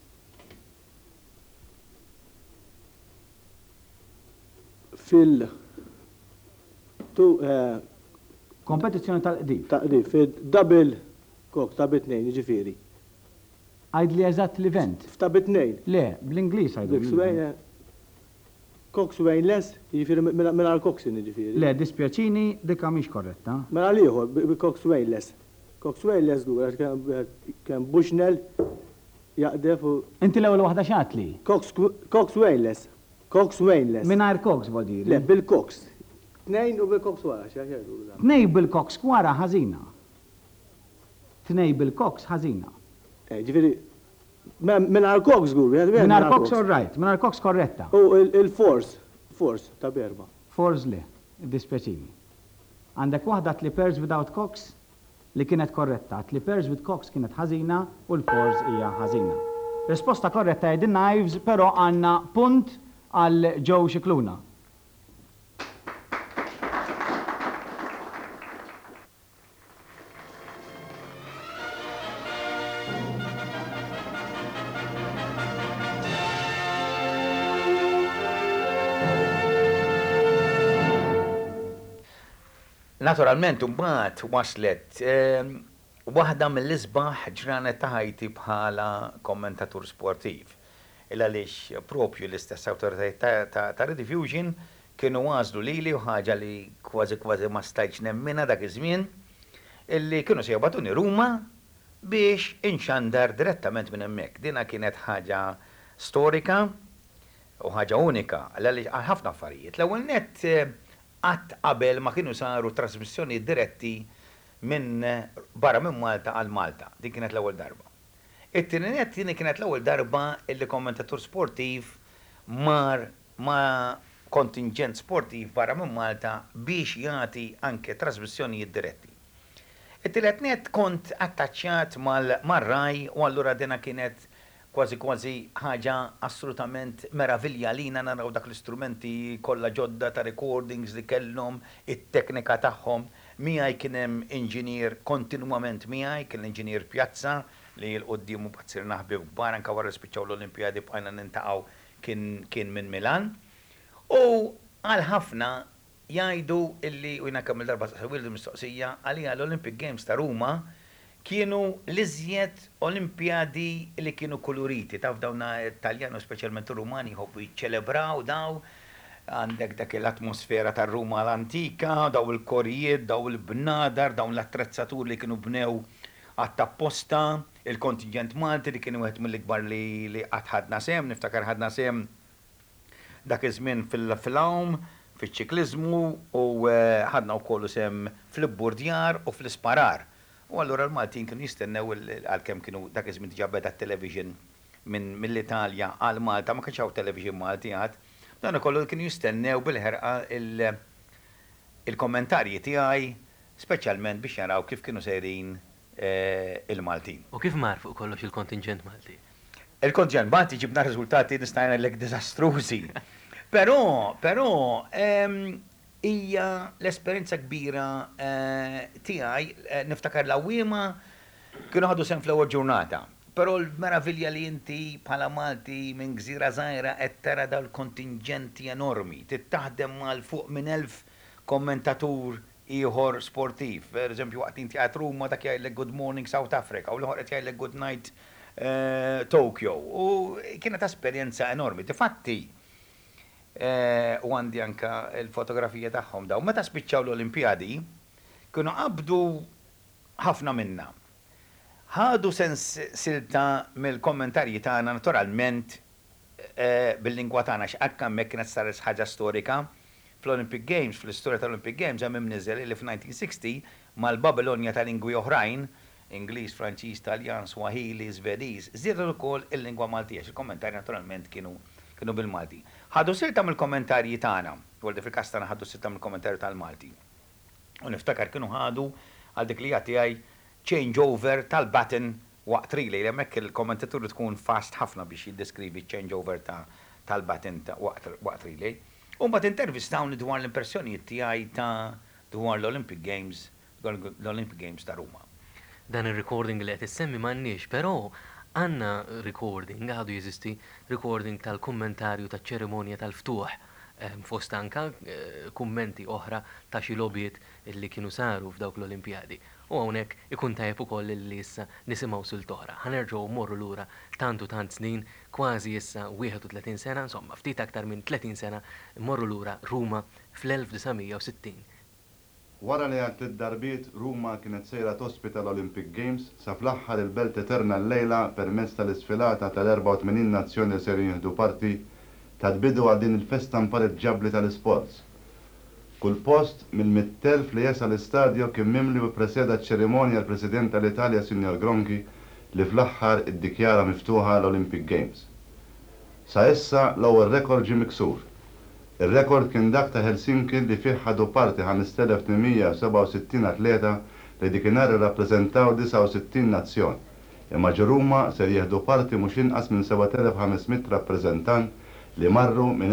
Kompetizzjoni tal-qdif. Taqdif, fil-double cox ta' bit-tnejn, jiġifieri. Għajd li eżatt l-event. Ta' bit-tnejn. Le, bl-Ingliż għajdu. Cox weightless, jiġifieri mela l-coxin jiġifieri. Le, dispjaċini dikha mhix korretta. Mela l-ieħor bi-cox weightless. Cox weightless dur, kemm Bushnell jaqdef u. Inti l-ewwel waħda x'għatli? Cox weightless. Cox weightless. Mingħajr cox bodiri. Le, bil-cox. Tnejn u bil-cox wara, x'għaxedu. Tnej bil-cox wara ħażina. Tnej bil-cox ħażina. Ġifieri mingħajr cox gur. Mingħajr cox all right, mingħajr cox korretta. U il-force ta' berba. Force le, dispjaċini. Għandek waħda tlippers without cox li kienet korretta. Tlippers with cox kienet ħażina u l-force hija ħażina. Risposta korretta hija the knives, però għandna punt għal Joe Scicluna. Naturalment, mbagħad waslet waħda mill-isbaħ ġranet ta' ħajti bħala kommentatur sportiv. Għaliex propju l-istess awtoritajiet ta' Rediffusion kienu għażlu lili u ħaġa li kważi ma stajtx nemmina dak iż-żmien illi kienu se jabbatuni Ruma biex inxandar direttament minn hemmhekk. Dina kienet ħaġa storika u ħaġa unika għaliex ħafna affarijiet. L-ewwel nett qatt qabel ma kienu saru trasmissjoni diretti minn barra minn Malta għal Malta. Din kienet l-ewwel darba. It-tieni nett kienet l-ewwel darba illi kommentatur sportiv mar ma' kontingent sportiv barra minn Malta biex jagħti anke trasmissjonijiet diretti. It-tielet nett kont attaċċjat mal-Rai u allura dina kienet kważi ħaġa assolutament meravilja lina naraw dak l-istrumenti kollha ġodda ta' recordings li kellhom, it-teknika tagħhom. Miegħi kien hemm inġinier kontinwament miegħi, kien l-inġinier Pjazza li l-qudiem u pazzir naħbib kbar anke wara spiċċaw l-Olimpjadi bqajna nintaqgħu kien minn Milan. U għal ħafna jgħidu illi u jiena kemm il-darba sewildu mistoqsija għalija l-Olympic Games ta' Ruma kienu l-iżjed Olimpjadi li kienu koloriti, taf dawna Italjani u speċjalment Rumani jħobbu jiċċelebraw daw, għandek dak l-atmosfera tar Ruma l-antika, daw il-korijiet, daw il-bnadar, dawn l-attrezzatur li kienu bnew għattapposta, il-kontingent Malti li kienu għet mill-ikbar li għadħadna sem, niftakar ħadna sem dak iż-żmien fil-lawm, fil-ċiklizmu u ħadna wkoll sem fl-burdjar u fl-isparar. U allura l-Maltin kienu jistennew għal-kem kienu dak iż-żmien diġà beda t-television mill-Italja għal Malta, ma kienx hawn television Malti għad. Dan ukoll kienu jistennew bil-ħerqa il-kommentarji tiegħi, speċjalment biex jaraw kif kienu sejrin il-Maltin. U kif mar fuq kollox il-kontingent Malti? Il-kontingent Malti ġibna riżultati nistajna l-ek dizastrużi. Però hija l-esperjenza kbira tiegħi niftakar l-awwiema kienu ħadu sen fl-ewwel ġurnata. Però l-meravilja li inti bħala Malti minn gżira żgħira qed tara dal-kontingenti enormi, tittaħdem mal fuq minn 1000 kommentatur ieħor sportiv. Per eżempju, waqt inti għat Ruma dak jgħidlek Good Morning South Africa u l-ħor qed jgħidlek Good Night Tokyo. U kienet esperjenza enormi. Tifatti u għandi anka l-fotografija tagħhom daw. Meta spiċċaw l-Olimpjadi kienu qabdu ħafna minna. Ħadu silta mill-kommentarji tagħna naturalment bil-lingwa tagħna x'hekk hemmhekk kienet saret ħaġa storika. Fl-Olympic Games, fl-istorja tal-Olympic Games, hemm imniżel li f'1960 mal-Babilonja ta' lingwi oħrajn, Ingliż, Franċiż, Taljan, Swahili, Svediż, żiedu wkoll il-lingwa Maltija. Il-kommentarji naturalment kienu bil-Malti. Ħadu silta mill-kommentarji tagħna, u fil-każ tagħna ħadu silta mill-kommentarju tal-Malti. U niftakar kienu ħadu għal dik li tiegħi changeover tal-baton waqt relay, hemmhekk il-kommentatur tkun fast ħafna biex jiddeskrivi changeover tal-baton waqt relay. U mbagħad intervistawni dwar l-impressjonijiet tiegħi dwar l-Olympic Games ta' Ruma. Dan ir-recording li qed issemmi m'għandniex, però għandna recording, għadu jeżisti recording tal-kummentarju taċ-ċerimonja tal-ftuħ fost anka kummenti oħra ta' xi logħbiet li kienu saru f'dawk l-Olimpjadi. U hawnhekk ikun tajjeb ukoll li issa nisimgħu silt oħra. Ħanerġgħu mmorru lura tant snin, kważi issa 31 sena, insomma ftit aktar minn 30 sena, mmorru lura Ruma fl-1960. Wara li għad darbiet Ruma kienet sejra tospita l-Olympic Games, sa fl-aħħar il-belt eterna l-lejla permezz tal-isfilata tal-84 nazzjoni li ser jieħdu parti tadbidu għal din il-festa mparet ġabli tal-sports. Kull post mill-100,000 li jesa l-istadju kien mimli u preseda ċerimonja l-President tal-Italja Signor Gronchi li fl-aħħar iddikjara miftuħa l-Olympic Games. Sa issa l-ewwel rekord ġie miksur. Ir-rekord kien dak ta' Helsinki li fih ħadu parti 5,867 atleta li dikinhar irrappreżentaw 69 nazzjon. Imma ġuruma ser jieħdu parti mhux inqas minn 7,500 rappreżentant li marru minn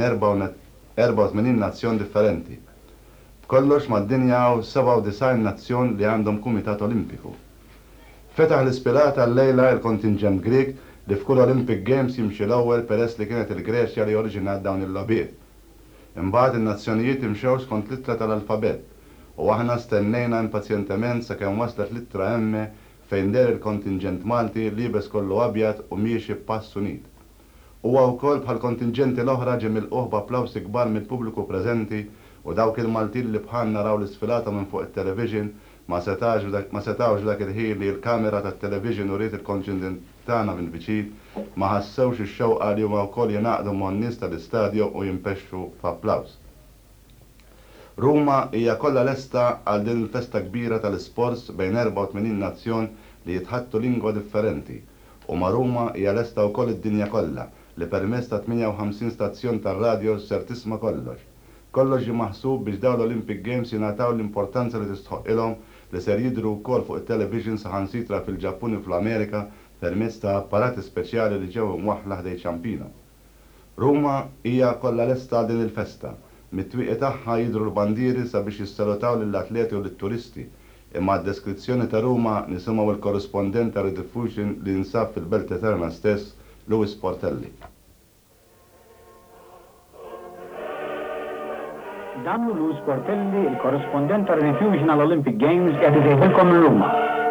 84 nazzjon differenti. Kollox mad-dinja hawn 97 nazzjon li għandhom Kumitat Olimpiku. Fetaħ l-ispirata l-lejla il-kontingent Grieg li f'kull Olympic Games jimxi l-ewwel peress li kienet il-Greċja li oriġinat dawn il-logħbiet. Imbagħad in-nazzjonijiet imxew skont littra tal-alfabet u aħna stennejna impazjentement sakemm waslet littra M fejn der il-kontingent Malti libes kollu abjad u miexi b'pass unit. Huwa wkoll bħal kontingenti l-oħra ġie milquh b'applawsi kbar mill-pubbliku preżenti u dawk il-Maltin li bħal naraw l-isfilata minn fuq it-television ma setawx dak il-ħin li l-kamera tat-television u riet il-kontingent tagħna minn viċin ma ħassewx ix-xewqa li huma wkoll jingħaqdu mon-nies tal-istadju u jimpexxu f'applaws. Ruma hija kollha lesta għal din il-festa kbira tal-isports bejn 84 nazzjon li jitħattu lingwa differenti u ma' Ruma hija lesta wkoll id-dinja kollha li permezz ta' 58 stazzjon tar-radju ser tisma' kollox. Kollox ġie maħsub biex dawn l-Olympic Games jingħataw l-importanza li tistħoqilhom li ser jidhru wkoll fuq it-television saħansitra fil-Ġappun u fl-Amerika permezz ta' apparati speċjali li ġew imwaħħla ħdej ċampina. Ruma hija kollha lesta din il-festa. Mit-twieqi tagħha jidhru l-bandieri sabiex jissalutaw lill-atleti u lit-turisti. Imma d-deskrizzjoni ta' Ruma nisimgħu l-korrispondent ta' Rediffusion li nsab fil-Belt Eterna stess, Luis Portelli. Dan Luis Portelli, il-korrispondent ta' Rediffusion għall-Olympic Games, qed iġejbulkom minn Ruma.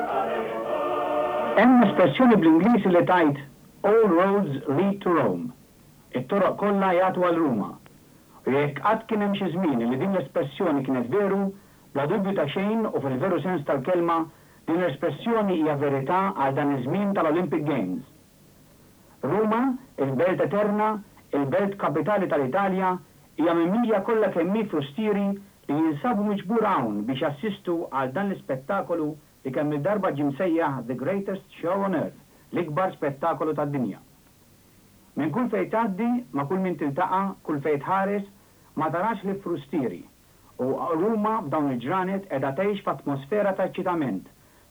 Hemm espressjoni bl-Ingliż li tajt All roads lead to Rome. It-toroq kollha jagħtu għal Ruma. U jekk qatt kien hemm xi żmien li din l-espressjoni kienet veru, bla dubju ta' xejn u fil-veru sens tal-kelma, din l-espressjoni hija verità għal dan iż-żmien tal-Olympic Games. Ruma, il-belt eterna, il-belt kapitali tal-Italja, hija mimlija kollha kemm hi frustieri li jinsabu miġbur hawn biex jassistu għal dan l-ispettakolu li kemm il-darba ġie msejjaħ The Greatest Show on Earth, l-ikbar spettakolu tad-dinja. Minn kull fejn tgħaddi, ma' kull min tiltaqa', kull fejn tħares, ma tarax li frustieri. U Ruma b'dawn il-ġranet qiegħda tgħix f'atmosfera ta' eċċitament,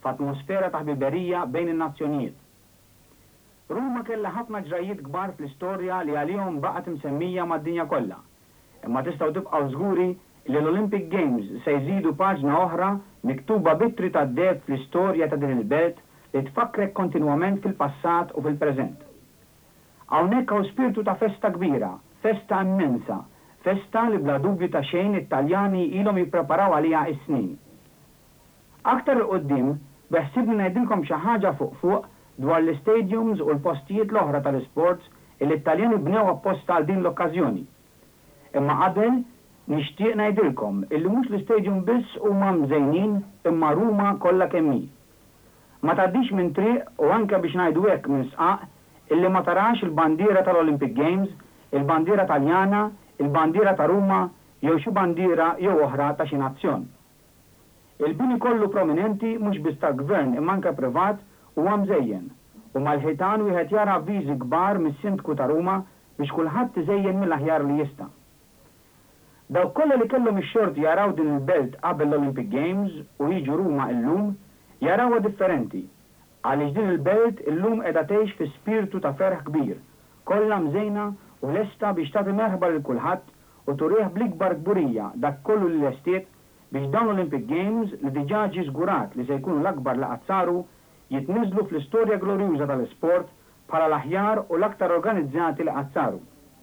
f'atmosfera ta' ħbiberija bejn in-nazzjonijiet. Ruma kellha ħafna ġrajiet kbar fl-istorja li għalihom baqgħet msemmija mad-dinja kollha. Imma tistgħu tibqgħu żguri li l-Olympic Games se jżidu paġna oħra miktuba bittri ta' deb fl-istorja ta' din il-belt li tfakkrek kontinwament fil-passat u fil-preżent. Hawnhekk hawn spiritu ta' festa kbira, festa immensa, festa li bla dubju ta' xejn it-Taljani ilhom jippreparaw għaliha is-snin. Aktar il-qoddim beħsibni ngħidilkom xi ħaġa fuq dwar l-stadiums u l-postijiet l-oħra tal-sports li t-Taljani bnew apposta għal din l-okkażjoni. Imma qabel nixtieq ngħidilkom illi mhux l-istadium biss huma mżejnin imma Ruma kollha kemm hi. Ma tgħaddix minn triq u anke biex ngħidu hekk minn sqaq illi ma tarax il-bandiera tal-Olympic Games, il-bandiera Taljana, il-bandiera ta' Ruma jew xi bandiera jew oħra ta' xi nazzjon. Il-bini kollu prominenti mhux biss tal-gvern imma anke privat huwa mżejjen u mal-ħitan wieħed jara avviżi kbar mis-sindku ta' Ruma biex kulħadd iżejjen mill-aħjar li jista'. Dawk kollha li kellhom ix-xort jaraw din il-belt qabel l-Olympic Games u jiġu Ruma llum jarawha differenti għaliex din il-belt illum qiegħda tgħix fi spiritu ta' ferħ kbir, kollha mżejna u lesta biex tagħti merħba lil kulħadd u turih bl-ikbar kburija dak kollu li lestiet biex dawn l-Olympic Games li diġà ġie żgurat li se jkunu l-akbar laqgħat saru jitniżlu fl-istorja glorjuża tal-isport bħala l-aħjar u l-aktar organizzati li qatt saru.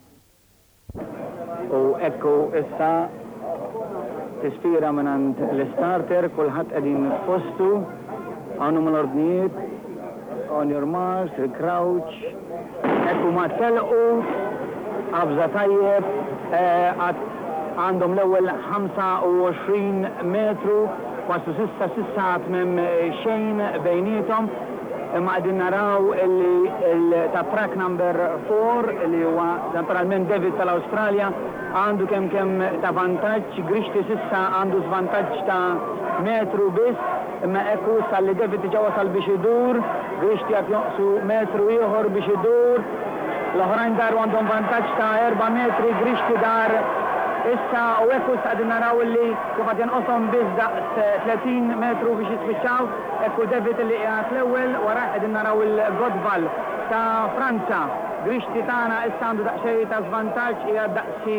U ekku issa tispira minn l-starter kulħadd qegħdin f'postu għandhom l-ordnijiet on your march, crouch, ekku ma telqu qabża tajjeb għandhom l-ewwel 25 metru wasu sissa tmiem xejn bejnietom imma qegħdin naraw illi ta' track number 4 li huwa naturalment David tal-Awstralja għandu kemm ta' vantaġġ, Grixti sissa għandu żvantaġġ ta' metru biss imma ekku salli David diġà wasal biex idur, Grixti qed joqsu metru ieħor biex idur, l-oħrajn daru għandhom vantaġġ ta' 4 metri, Grixti dar issa u ekku qegħdin naraw illi kif qed jonqoshom biss daqs 30 metru biex jispiċċaw, ekku David li qiegħed l-ewwel wara qegħdin naraw il-Godval ta' Franza. Grixti tagħna issa għandu daqsxejn ta' żvantaġġ hija daqsi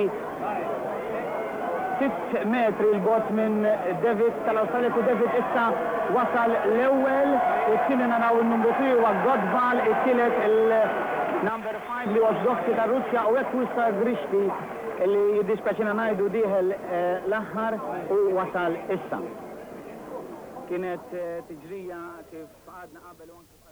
6 metri l-bot minn David tal-Awstralja u David issa wasal l-ewwel u t-tieni naraw il-numru 3 huwa Godval, it-tielet il-number 5 li huwa Żofti ta' Russja u hekk issa Grixti li jiddispjaċina ngħidu dieħel l-aħħar u wasal issa. Kienet tiġrija kif għadna qabel u anke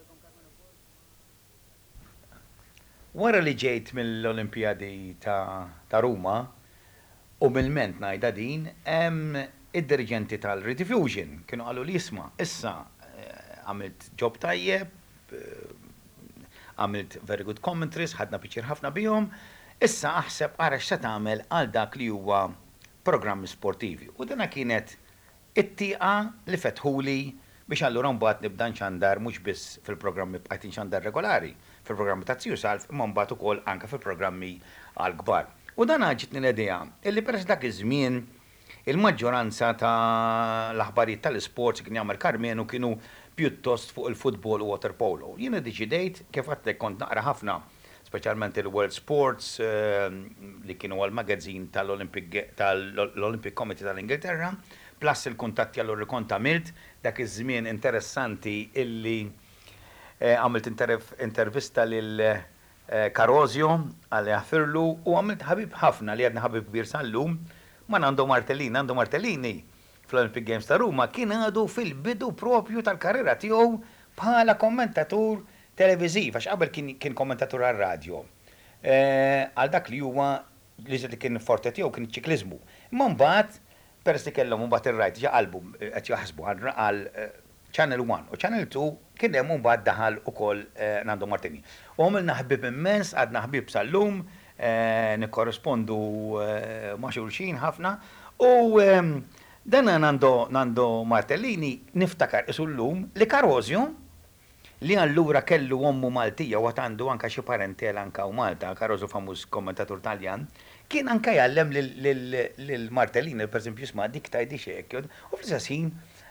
Wara li ġejt mill-Olimpjadi ta' Ruma u mill-ment ngħidha din hemm id-dirigenti tal-Rediffusion kienu qalu li jisma' issa għamilt job tajjeb, għamilt very good commentaries, ħadna piċir ħafna bihom, issa aħseb ara x'se tagħmel għal dak li huwa programmi sportivi. U dina kienet it-tieqa li fetħuli biex allura mbagħad nibda nxandar mhux biss fil-programmi bqajt nxandar regolari, fil-programmi ta' Tsir Salf, imma mbagħad ukoll anke fil-programmi għal kbar. U dan ġitni l-idea illi peress dak iż-żmien il-maġġoranza ta' l-aħbarijiet tal-isports kien jagħmel Karmenu kienu pjuttost fuq il-futbol u water polo. Jiena deċidejt kif għadtek kont naqra ħafna, speċjalment il-World Sports li kienu għal-magazzin tal-Olympic Committee tal-Ingilterra, plus il-kuntatti għallur kont għamilt dak iż-żmien interessanti illi għamilt intervista lil Karozio għalli għafirlu u għamilt ħabib ħafna li għadna ħabib kbir sal-lum ma Nando Martellini fl-Olympic Games ta' Ruma kien għadu fil-bidu propju tal-karriera tiegħu bħala kommentatur televiżiv għax qabel kien kommentatur għal-radio. Għal dak li huwa li kien forte tiegħu kien ċiklizmu. Imma mbagħad peress li kellhom mbagħad ir-rajt ġa album qed jaħsbu għal Channel 1 u Channel 2 kien hemm mbagħad daħal ukoll Nando Martini. U għamilna ħbieb immens, għadna ħbieb sal-lum, nikkorrispondu ma' xulxin ħafna u dan Nando Martellini niftakar isu llum li Karozio li allura kellu ommu Maltija u għatandu anka xi parentela anka u Malta, Karozio famuż kommentatur Taljan, kien anka jgħallem lil Martellini per esempio jisma' dik tajdi xek, u fl-istess ħin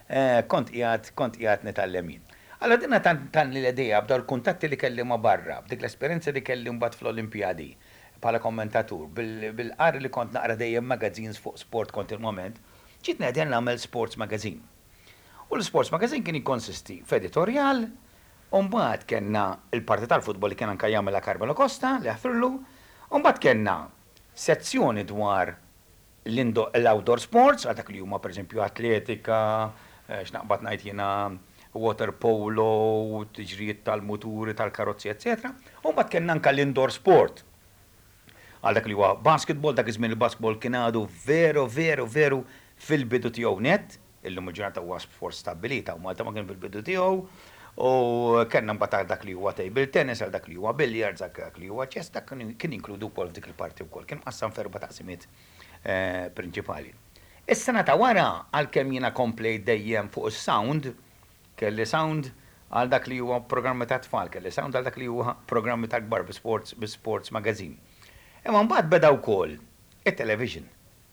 kont qiegħed nitgħallem jien. Alla dinna tan li l-idea b'daw l-kuntatti li kelli ma barra, b'dik l-esperjenza li kelli mbagħad fl-Olimpjadi bħala kommentatur, bil-qari li kont naqra dejjem magazines fuq sport kontinwament, ġiet ngħidien nagħmel sports magazine. U l-sports magazine kien jikkonsisti f'editorjal, u mbagħad kellna il-parti tal-futbol li kien anke jagħmilha Carmelo Costa li ħafirlu, u mbagħad kellna sezzjoni dwar l-outdoor sports, għal dak li huma pereżempju atletika, x'naqbad ngħid jiena water polo, tiġrijiet tal-muturi, tal-karozzi, etc. U mbagħad kellna anke l-indoor sport. Għal dak li huwa basketball, dak iż-żmien il-basketball kien għadu veru fil-bidu tiegħu net, illum il-ġurnata huwa sport stabilita u Malta ma kien fil-bidu tiegħu, u kellna mbagħad dak li huwa table tennis, għal dak li huwa billiards, dak li huwa chess, dak kien inkludu wkoll f'dik il-parti wkoll, kien qassam f'erba' taqsimiet prinċipali. Is-sena ta' wara għalkemm jiena komplejt dejjem fuq is-sound, kelli sound għal dak li huwa programmi ta' tfal, kelli sound għal dak li huwa programmi ta' kbar bi-sports magazine. Imma mbagħad beda wkoll it-television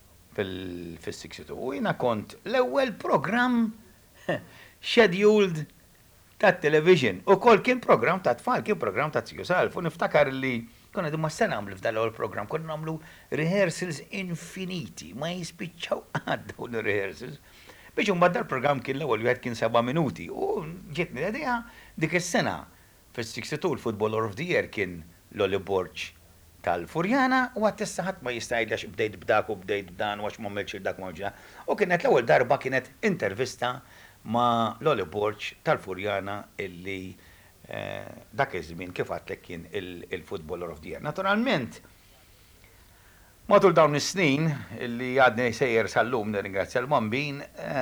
fil-62 u jiena kont l-ewwel programm scheduled tat-television. Ukoll kien programm ta' tfal, kien programm ta' Tiju Salf, u niftakar li konna dimma s-sena għamlu f'dal ewwel programm, konna nagħmlu rehearsals infiniti, ma jispiċċaw għaddu rehearsals. Biex mbagħad dal-programm kien l-ewwel wieħed kien 7 minuti u ġietni l-idea dik is-sena fis-62 il-Footballer of the Year kien Lolly Borg tal-Furjana u għat issa ħadd ma jista' jgħidlax bdejt b'dak u bdejt b'dan u għax ma m'għamilx dak ma ġra. U kienet l-ewwel darba kienet intervista ma' Lolly Borg tal-Furjana illi dak iż-żmien kif għadlek kien il-Footballer of the Year. Naturalment, matul dawn is-snin illi għadni sejjer sal-lum nirringrazzja l-Mambin,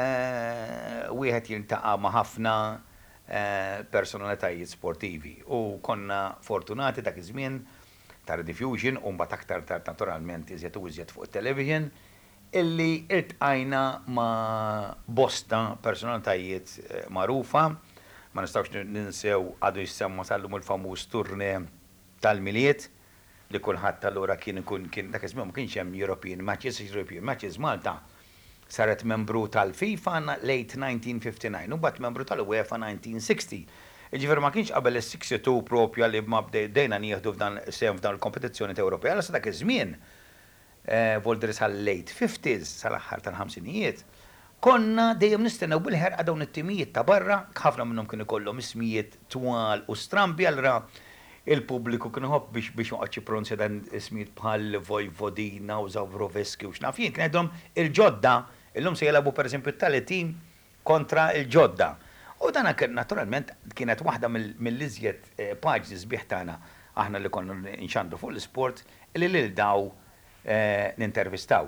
wieħed jiltaqa' ma' ħafna personalitajiet sportivi u konna fortunati dak iż-żmien ta' Rediffusion u mbagħad aktar naturalment iżjed u iżjed fuq it-television illi iltqajna ma' bosta personalitajiet magħrufa, ma nistgħux ninsew għadu jissemma sal-lum il-famuż turne tal-miliet li kulħadd allura kien dak iż-żmien ma kienx hemm European matches Malta saret membru tal-FIFA late 1959 u mbagħad membru tal-UEFA 1960. Ġifier ma kienx qabel is-62 propju li ma bdejna nieħdu f'dan il-kompetizzjoni Ewropea, sa dak iż-żmien voldri sal-late 50s sal-aħħar tal-ħamsinijiet. Konna dejjem nistennew bil-ħerqa dawn it-timijiet ta' barra, ħafna minnhom kienu ikollhom ismijiet twal u strambi allura il-pubbliku kienu ħobb biex noqgħod jippronunzja dan ismijiet bħal Vojvodina u Zawroveski u x'naf jien kien għedhom il-ġodda illum se jilagħbu pereżempju tal-tim kontra il-ġodda. U dan naturalment kienet waħda mill-iżjed paġni sbieħ tagħna aħna li konna nxandru fuq l-isport li lil daw nintervistaw.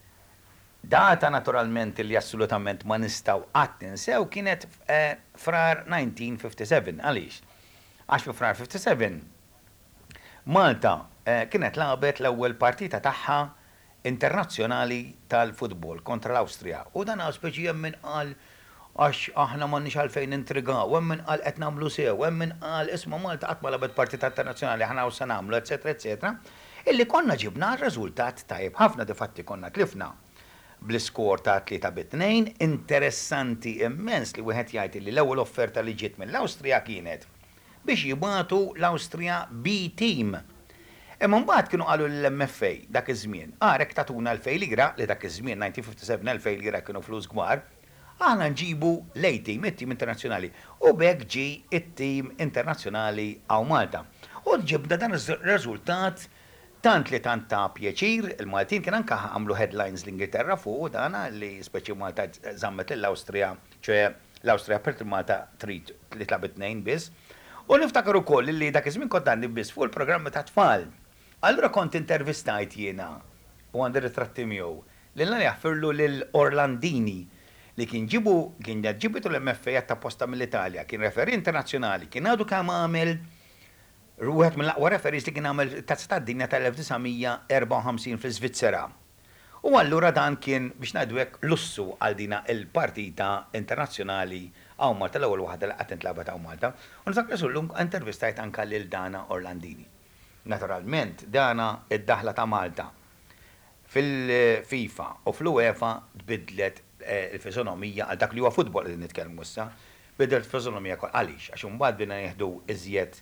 Data naturalment li assolutament ma nistgħu qatt ninsew kienet frar 1957 għaliex. Għax fi frar 57 Malta kienet lagħbet l-ewwel partita tagħha internazzjonali tal-futbol kontra l-Awstrija. U dan speċi hemm min qal għax aħna m'għandniex għalfejn intrigaw, hemm min qal qed nagħmlu sew, hemm min qal isma' Malta qatt ma labet partita internazzjonali aħna se nagħmlu, eċetera, illi konna ġibna riżultat tajjeb ħafna difatti konna tlifna bl-iskor ta' 3-2, interessanti immens li wieħed jgħid li l-ewwel offerta li ġiet mill-Awstrija kienet biex jibgħatu l-Awstrija B-team. Imma mbagħad kienu qalu l-MFA dak iż-żmien, rek tatuna l-2,000 lira li dak iż-żmien 1957 2,000 lira kienu flus kbar, aħna nġibu l-A-team, it-team internazzjonali, u bekk ġi it-team internazzjonali għaw Malta. U ġibda dan ir-riżultat tant li tant ta' pjaċir, il-Maltin kien anke għamlu headlines l-Ingilterra fuq dana li speċi Malta żammet l-Awstrija, ċe l-Awstrija per Malta trid li tlabet 2 biss. U niftakar ukoll li dak iż-żmien kont għandi biss fuq il-programmi ta' tfal. Allura kont intervistajt jiena u għandi ritratti miegħu li jaħfirlu lil Orlandini li kien ġibitu l-MFA ta' posta mill-Italja, kien referi internazzjonali, kien għadu kemm għamel ruħet mill-aqwa referis li kien għamel tazza tad-dinja tal-1954 fl-Svizzera. U allura dan kien biex ngħidu hekk lussu għal dina il-partita internazzjonali għaw Malta l-ewwel waħda li qatt intlabet għaw Malta. U niftakar sullum intervistajt anke lil Dana Orlandini. Naturalment, Dana id-daħla ta' Malta fil-FIFA u fl-UEFA tbidlet il-fiżonomija għal dak li huwa futbol li nitkellmu issa, bidel fiżonomija għaliex, għax imbagħad bina nieħdu iżjed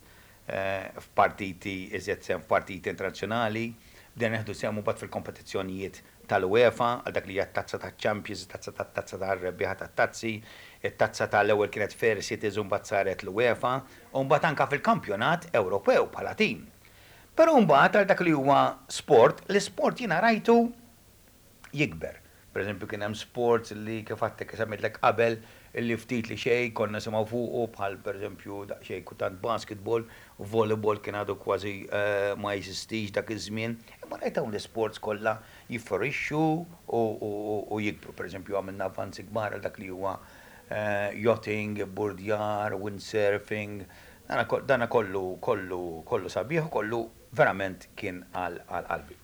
f'partiti internazzjonali, bdejna nieħdu sehem mbagħad fil-kompetizzjonijiet tal-UEFA għal dak li hija t-tazza taċ-Champions, it-tazza tar-rebbieħa tat-tazzi, it-tazza tal-ewwel kienet Fair Cities u mbagħad saret l-UEFA, u mbagħad anke fil-kampjonat Ewropew bħala tim. Però mbagħad għal dak li huwa sport, l-isport jiena rajtu jikber. Pereżempju kien hemm sports li kif għattek semmejtlek qabel illi ftit li xejn konna simgħu fuqu bħal pereżempju daqsxejn kultant basketball u volleyball kien għadu kważi ma jeżistix dak iż-żmien. Imma rajt hawn l-isports kollha jifflorixxu u jikbru. Pereżempju għamilna avvanzi kbar għal dak li huwa yachting, burdjar, windsurfing. Dana kollu sabiħ, kollu verament kien għal qalbi.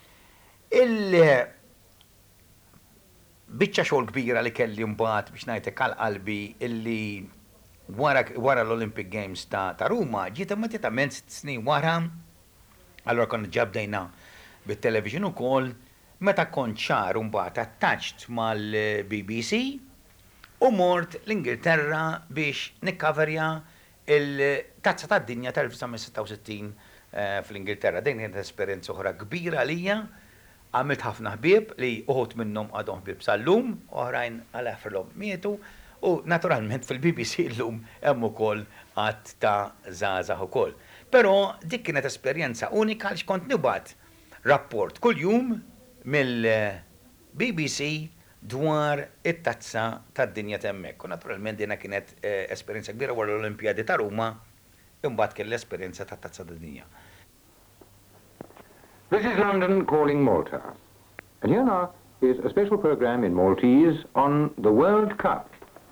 Biċċa xogħol kbira li kelli mbagħad biex ngħidlek għal qalbi illi wara l-Olympic Games ta' Ruma ġiet immedjatament 6 snin wara, allura konna ġabdejna bit-television ukoll meta kont ċar mbagħad attached mal-BBC u mort l-Ingilterra biex nikkaverja il-tazza tad-dinja tal-1966 fl-Ingilterra. Din kienet esperjenza oħra kbira għalija. Għamilt ħafna ħbieb li uħut minnhom għadhom ħbieb sal-lum, oħrajn għal-aħfirhom mietu, u naturalment fil-BBC llum hemm ukoll għadd ta' żgħażagħ ukoll. Però dik kienet esperjenza unika għaliex kont nibgħat rapport kuljum mill-BBC dwar it-tazza tad-dinja hemmhekk. U naturalment dinha kienet esperjenza kbira wara l-Olimpjadi ta' Ruma, imbagħad kien l-esperjenza tat-tazza tad-dinja. This is London calling Malta. And here now is a special program in Maltese on the World Cup.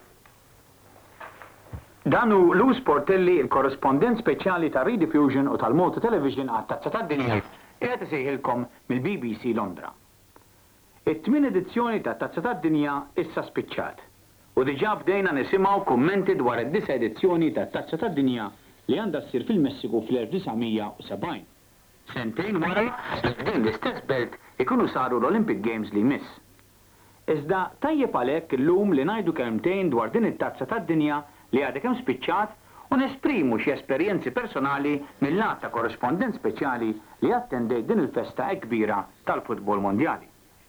Danu Lou Sportelli, il-korrespondent speċjali ta' Rediffusion u tal-Malta Television għat-tazza tad-dinja, qiegħed isejħilkom mill-BBC Londra. It-tmien edizzjoni ta' tazza tad-dinja issa spiċċat. U diġà bdejna nisimgħu kummenti dwar id-9 edizzjoni ta' tazza tad-dinja li għandha ssir fil-Messiku fl-1970. Sentejn wara din l-istess belt ikunu saru l-Olympic Games li jmiss. Iżda tajjeb għalhekk illum li ngħidu kelmtejn dwar din it-tazza tad-dinja li għadha kemm spiċċat u nesprimu xi esperjenzi personali mill-lat ta' korrespondent speċjali li attendejt din il-festa kbira tal-futbol mondjali.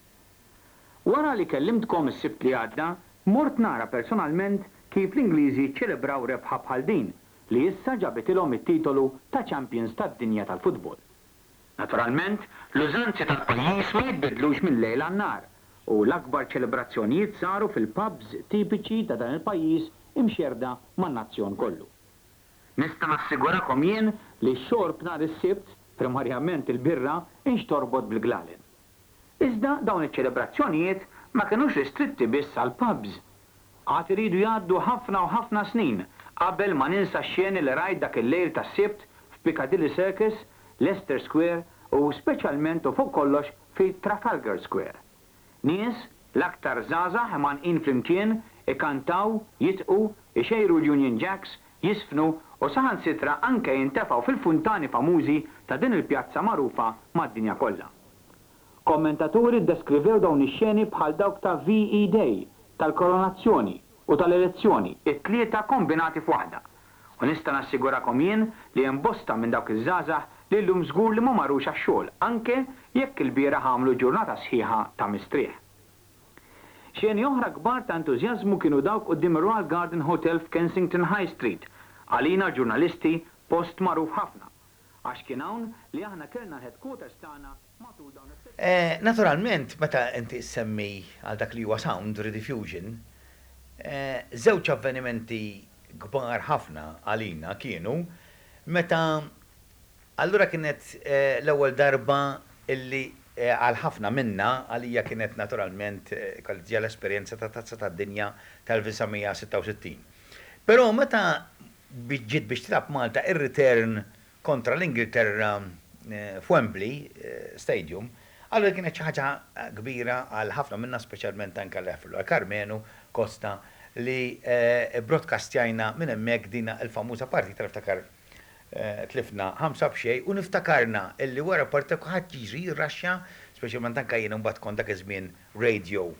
Wara li kellimtkom is-sibt li għadda, mort nara personalment kif l-Ingliżi ċelebraw rebħa bħal din li issa ġabitilhom it-titolu ta' Champions tad-dinja tal-futbol. Naturalment, l-użanzi tal-pajjiż ma jitbidlux mill-lejl għan-nar u l-akbar ċelebrazzjonijiet saru fil-pubs tipiċi ta' dan il-pajjiż imxerda man-nazzjon kollu. Nista' nassigurakom jien li x-xorb nhar is-sibt, primarjament il-birra, inxtorbot bil-glalen. Iżda dawn iċ-ċelebrazzjonijiet ma kinux ristritti biss għall-pubs. Għad iridu jgħaddu ħafna u ħafna snin qabel ma ninsa x-xeni li rajt dak il-lejl tas-sibt f'Piccadilly Circus, Leicester Square u speċjalment u fuq kollox fi Trafalgar Square. Nies l-aktar żgħażagħ ħemanqin flimkien ikantaw, jitqu, ixejru l-Union Jacks, jisfnu u saħansitra anke jintefgħu fil-funtani famużi ta' din il-pjazza magħrufa mad-dinja kollha. Kommentaturi ddeskrivew dawn ix-xeni bħal dawk ta' VE Day, tal-koronazzjoni u tal-elezzjoni, it-tlieta kombinati f'waħda. U nista' nassigurakom jien li hemm bosta minn dawk iż-żgħażagħ li llum żgur li ma marrux għax-xogħol, anke jekk il-bieraħ għamlu ġurnata sħiħa ta' mistrieħ. Xeni oħra kbar ta' entużjażmu kienu dawk quddiem ir-Royal Garden Hotel f'Kensington High Street, għalina ġurnalisti post magħruf ħafna. Għax kien hawn li aħna kellna l-headquarters tagħna matul dawn Naturalment, meta inti semmi għal dak li huwa Sound Rediffusion, żewġ avvenimenti kbar ħafna għalina kienu meta allura kienet l-ewwel darba illi għal ħafna minna għalija kienet naturalment kolli l-esperjenza ta' tazza tad-dinja tal-1966. Però meta ġiet biex tilab Malta ir-return kontra l-Ingilterra f'Wembley Stadium, allura kienet xi ħaġa kbira għal ħafna minna speċjalment anke l-Efru Carmenu Costa li broadcastjajna minn hemmhekk dina l-famuża parti tal-iftakar tlifna 5 b'xejn u niftakarna illi wara parti ħadd jiġri jirraxxa, speċjalment anke jien imbagħad kont dak iż-żmien radio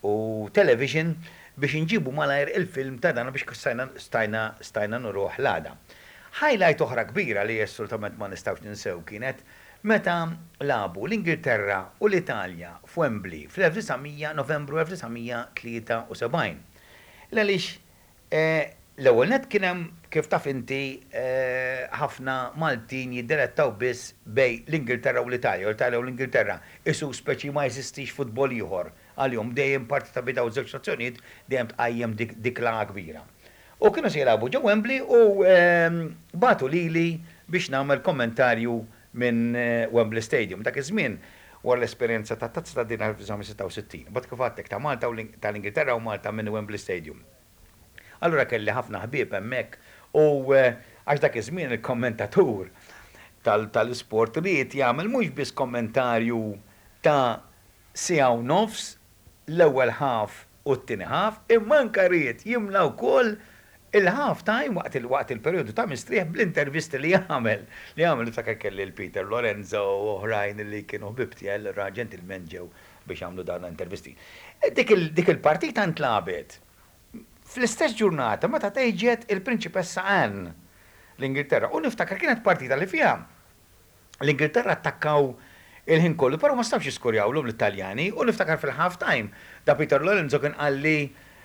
u television biex nġibu malajr il-film ta' dana biex stajna nuruħ l-għada. Highlight oħra kbira li assolutament ma nistawx ninsew kienet meta labu l-Ingilterra u l-Italja f'Wembley fl-1900 Novembru 1973. L-għalix l-ewwel net kien hemm kif taf inti ħafna Maltin jiddirettaw biss bej l-Ingilterra u l-Italja, u l-Italja u l-Ingilterra isu speċi ma jsistix futbol ieħor għalihom dejjem parti ta' bidaw żewġ nazzjonijiet dejjem tqajjem dik laqa kbira. U kienu se jilagħbu ġew Wembley u batu lili biex nagħmel kommentarju minn Wembley Stadium. Dak iż-żmien wara l-esperjenza ta' tazza ta' din 1966. Bad kif għattek ta' Malta u tal-Ingilterra u Malta minn Wembley Stadium. Allura kelli ħafna ħbieb hemmhekk u għax dak iż-żmien il-kommentatur tal-isport ried jagħmel mhux biss kommentarju ta' siegħa u nofs l-ewwel ħaf u t-tieni ħaf, imma anke ried jimla wkoll il-half time waqt il-periodu ta' mistrieħ bl-intervisti li jagħmel ta' kelli l-Peter Lorenzo u oħrajn li kienu ħbibti għal-ġentilmen ġew biex jagħmlu dan l-intervisti. Dik il-partita ntlabet fl-istess ġurnata meta tgħid il-Prinċipessa Anne l-Ingilterra u niftakar kienet partita li fiha l-Ingilterra attakkaw il-ħin kollu, però ma stawx jiskurjawlhom l-Italjani u niftakar fil-half time da Peter Lorenzo kien għalli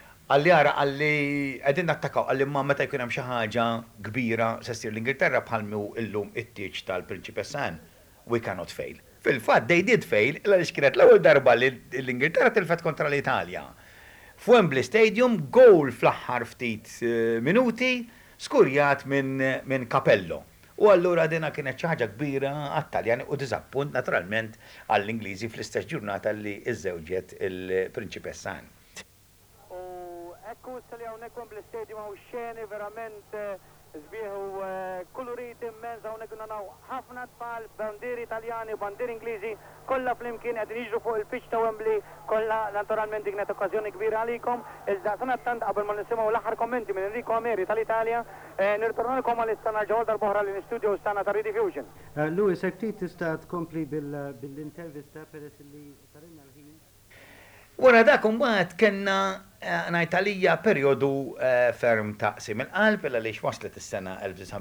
għedin nattakaw, għalli ma meta jkun hemm xi ħaġa kbira se ssir l-Ingilterra bħalmu illum it-tieġ tal-Prinċipessa Anne. We cannot fail. Fil-fatt, they did fail, għaliex kienet l-ewwel darba li l-Ingilterra tilfet kontra l-Italja. F'Wembley Stadium, goal fl-aħħar ftit minuti, skurjat minn Capello. U allura dina kienet xi ħaġa kbira għat-Taljani u diżappunt naturalment għall-Ingliżi fl-istess ġurnata li iżżewġet il-Prinċipessa Anne. Ekku s-sali għawnek Wembley Stadium għaw xeni verament zbieħu kolorit immens għawnek nanaw ħafna tfal, bandiri italjani, bandiri ingliżi, kolla flimkien għedin iġru fuq il-pitch ta' Wembley, kolla naturalment dignet okkazjoni kbira għalikom, iżda sanattant qabel ma nisimaw l-aħħar kommenti minn Enrico Ameri tal-Italja, nirtornalikom għal-istana ġewwa darbohra l-studio stana ta' Rediffusion. Louis, ektit tista' tkompli bil-intervista peress li sarinna l-ħin. Wara dak imbagħad kellna ngħidalija perjodu ferm taqsim il-qalb għaliex waslet is-sena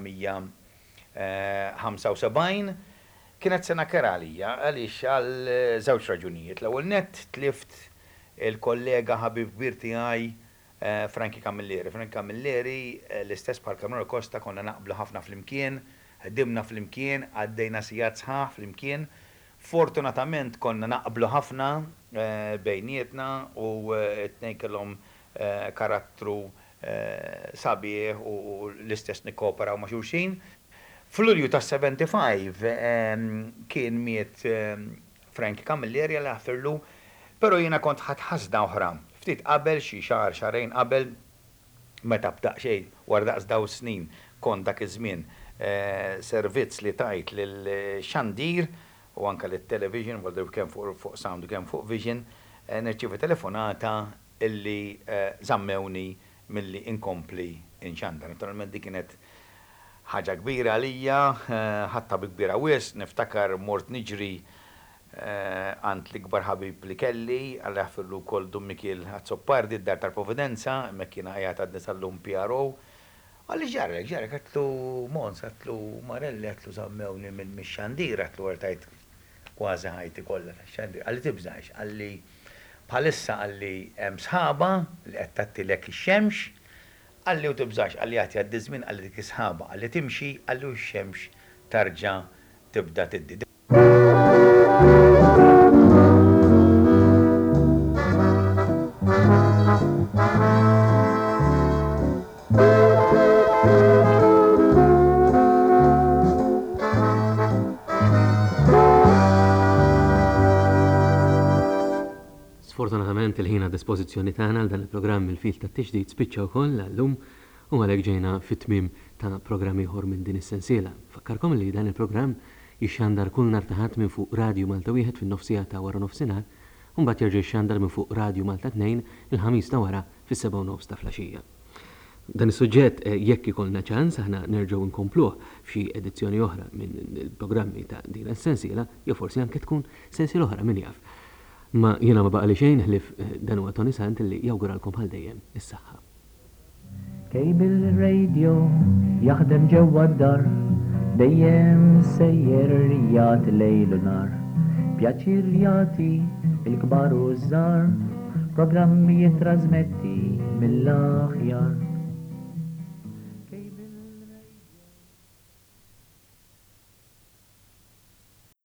1975 kienet sena keralija għaliex għal żewġ raġunijiet. L-ewwel nett tlift il-kollega ħabib kbir tiegħi Frankie Camilleri. Frankie Camilleri l-istess bħal Cameron Costa konna naqblu ħafna flimkien, ħdimna flimkien, għaddejna sigħat sħaħ flimkien. Fortunatament konna naqblu ħafna bejnietna u t-tnejn kellhom karattru sabiħ u l-istess nikkooperaw ma' xulxin. Fl-Lulju ta' 75 kien miet Frankie Camilleri għal ħafirlu, pero jiena kont ħadħasda oħra. Ftit qabel xi xarejn qabel meta bdaq xejn wara daqsdaw snin kont dak iż-żmien servizz li tajt lil xandir u anka l-television, għaldu kemm fuq sound u kemm fuq vision, nerċivi telefonata illi zammewni milli inkompli inxandar. Naturalment di kienet ħaġa kbira għalija, ħatta bi kbira wis, niftakar mort niġri għand l-ikbar ħabib li kelli, għalli ħafirlu kol Dummikiel Azzoppardi, d-dar tal-Providenza, mekkina ħajat għadni sal-lum PRO. Għalli ġarek, għatlu Mons, għatlu Marelli, għatlu zammewni minn xandir, għatlu għartajt kważi ħajti kollha tax-xandir. Għalli tibżax, għalli bħalissa għalli hemm sħaba li qed tattilek ix-xemx, għalli u tibżax, għalli għati għaddi żmien għalli dik sħaba, għalli timxi, għalli x-xemx tarġa' tibda tiddi. Sfortunatament il-ħina dispożizzjoni tagħna għal dan il-programm il-fil tat-tixdid spiċċa wkoll għallum u għalhekk ġejna fit-tmiem ta' programm ieħor minn din is-sensiela. Fakkarkom li dan il-programm jixxandar kull nhar ta' ħadd minn fuq Radio Malta wieħed fin-nofsija ta' wara nofsinhar u mbagħad jerġa' jixxandar minn fuq Radio Malta 2 il-ħamis ta' wara fis-7 nofs ta' flaxija. Dan is-suġġett jekk ikollna ċans aħna nerġgħu nkompluh f'xi edizzjoni oħra minn il-programmi ta' din is-sensiela jew forsi anke tkun sensiela oħra min jaf. Ma jiena ma baqa li xejn ħlif dan huwa Tony Sant li jawguralkom bħal dejjem is-saħħa. Kejb il-radio jaħdem ġewwa d-dar dejjem sejjer jagħti lejlu nar. Pjaċir jagħti il-kbar u żgħar, programmi jittrażmetti mill-aħjar.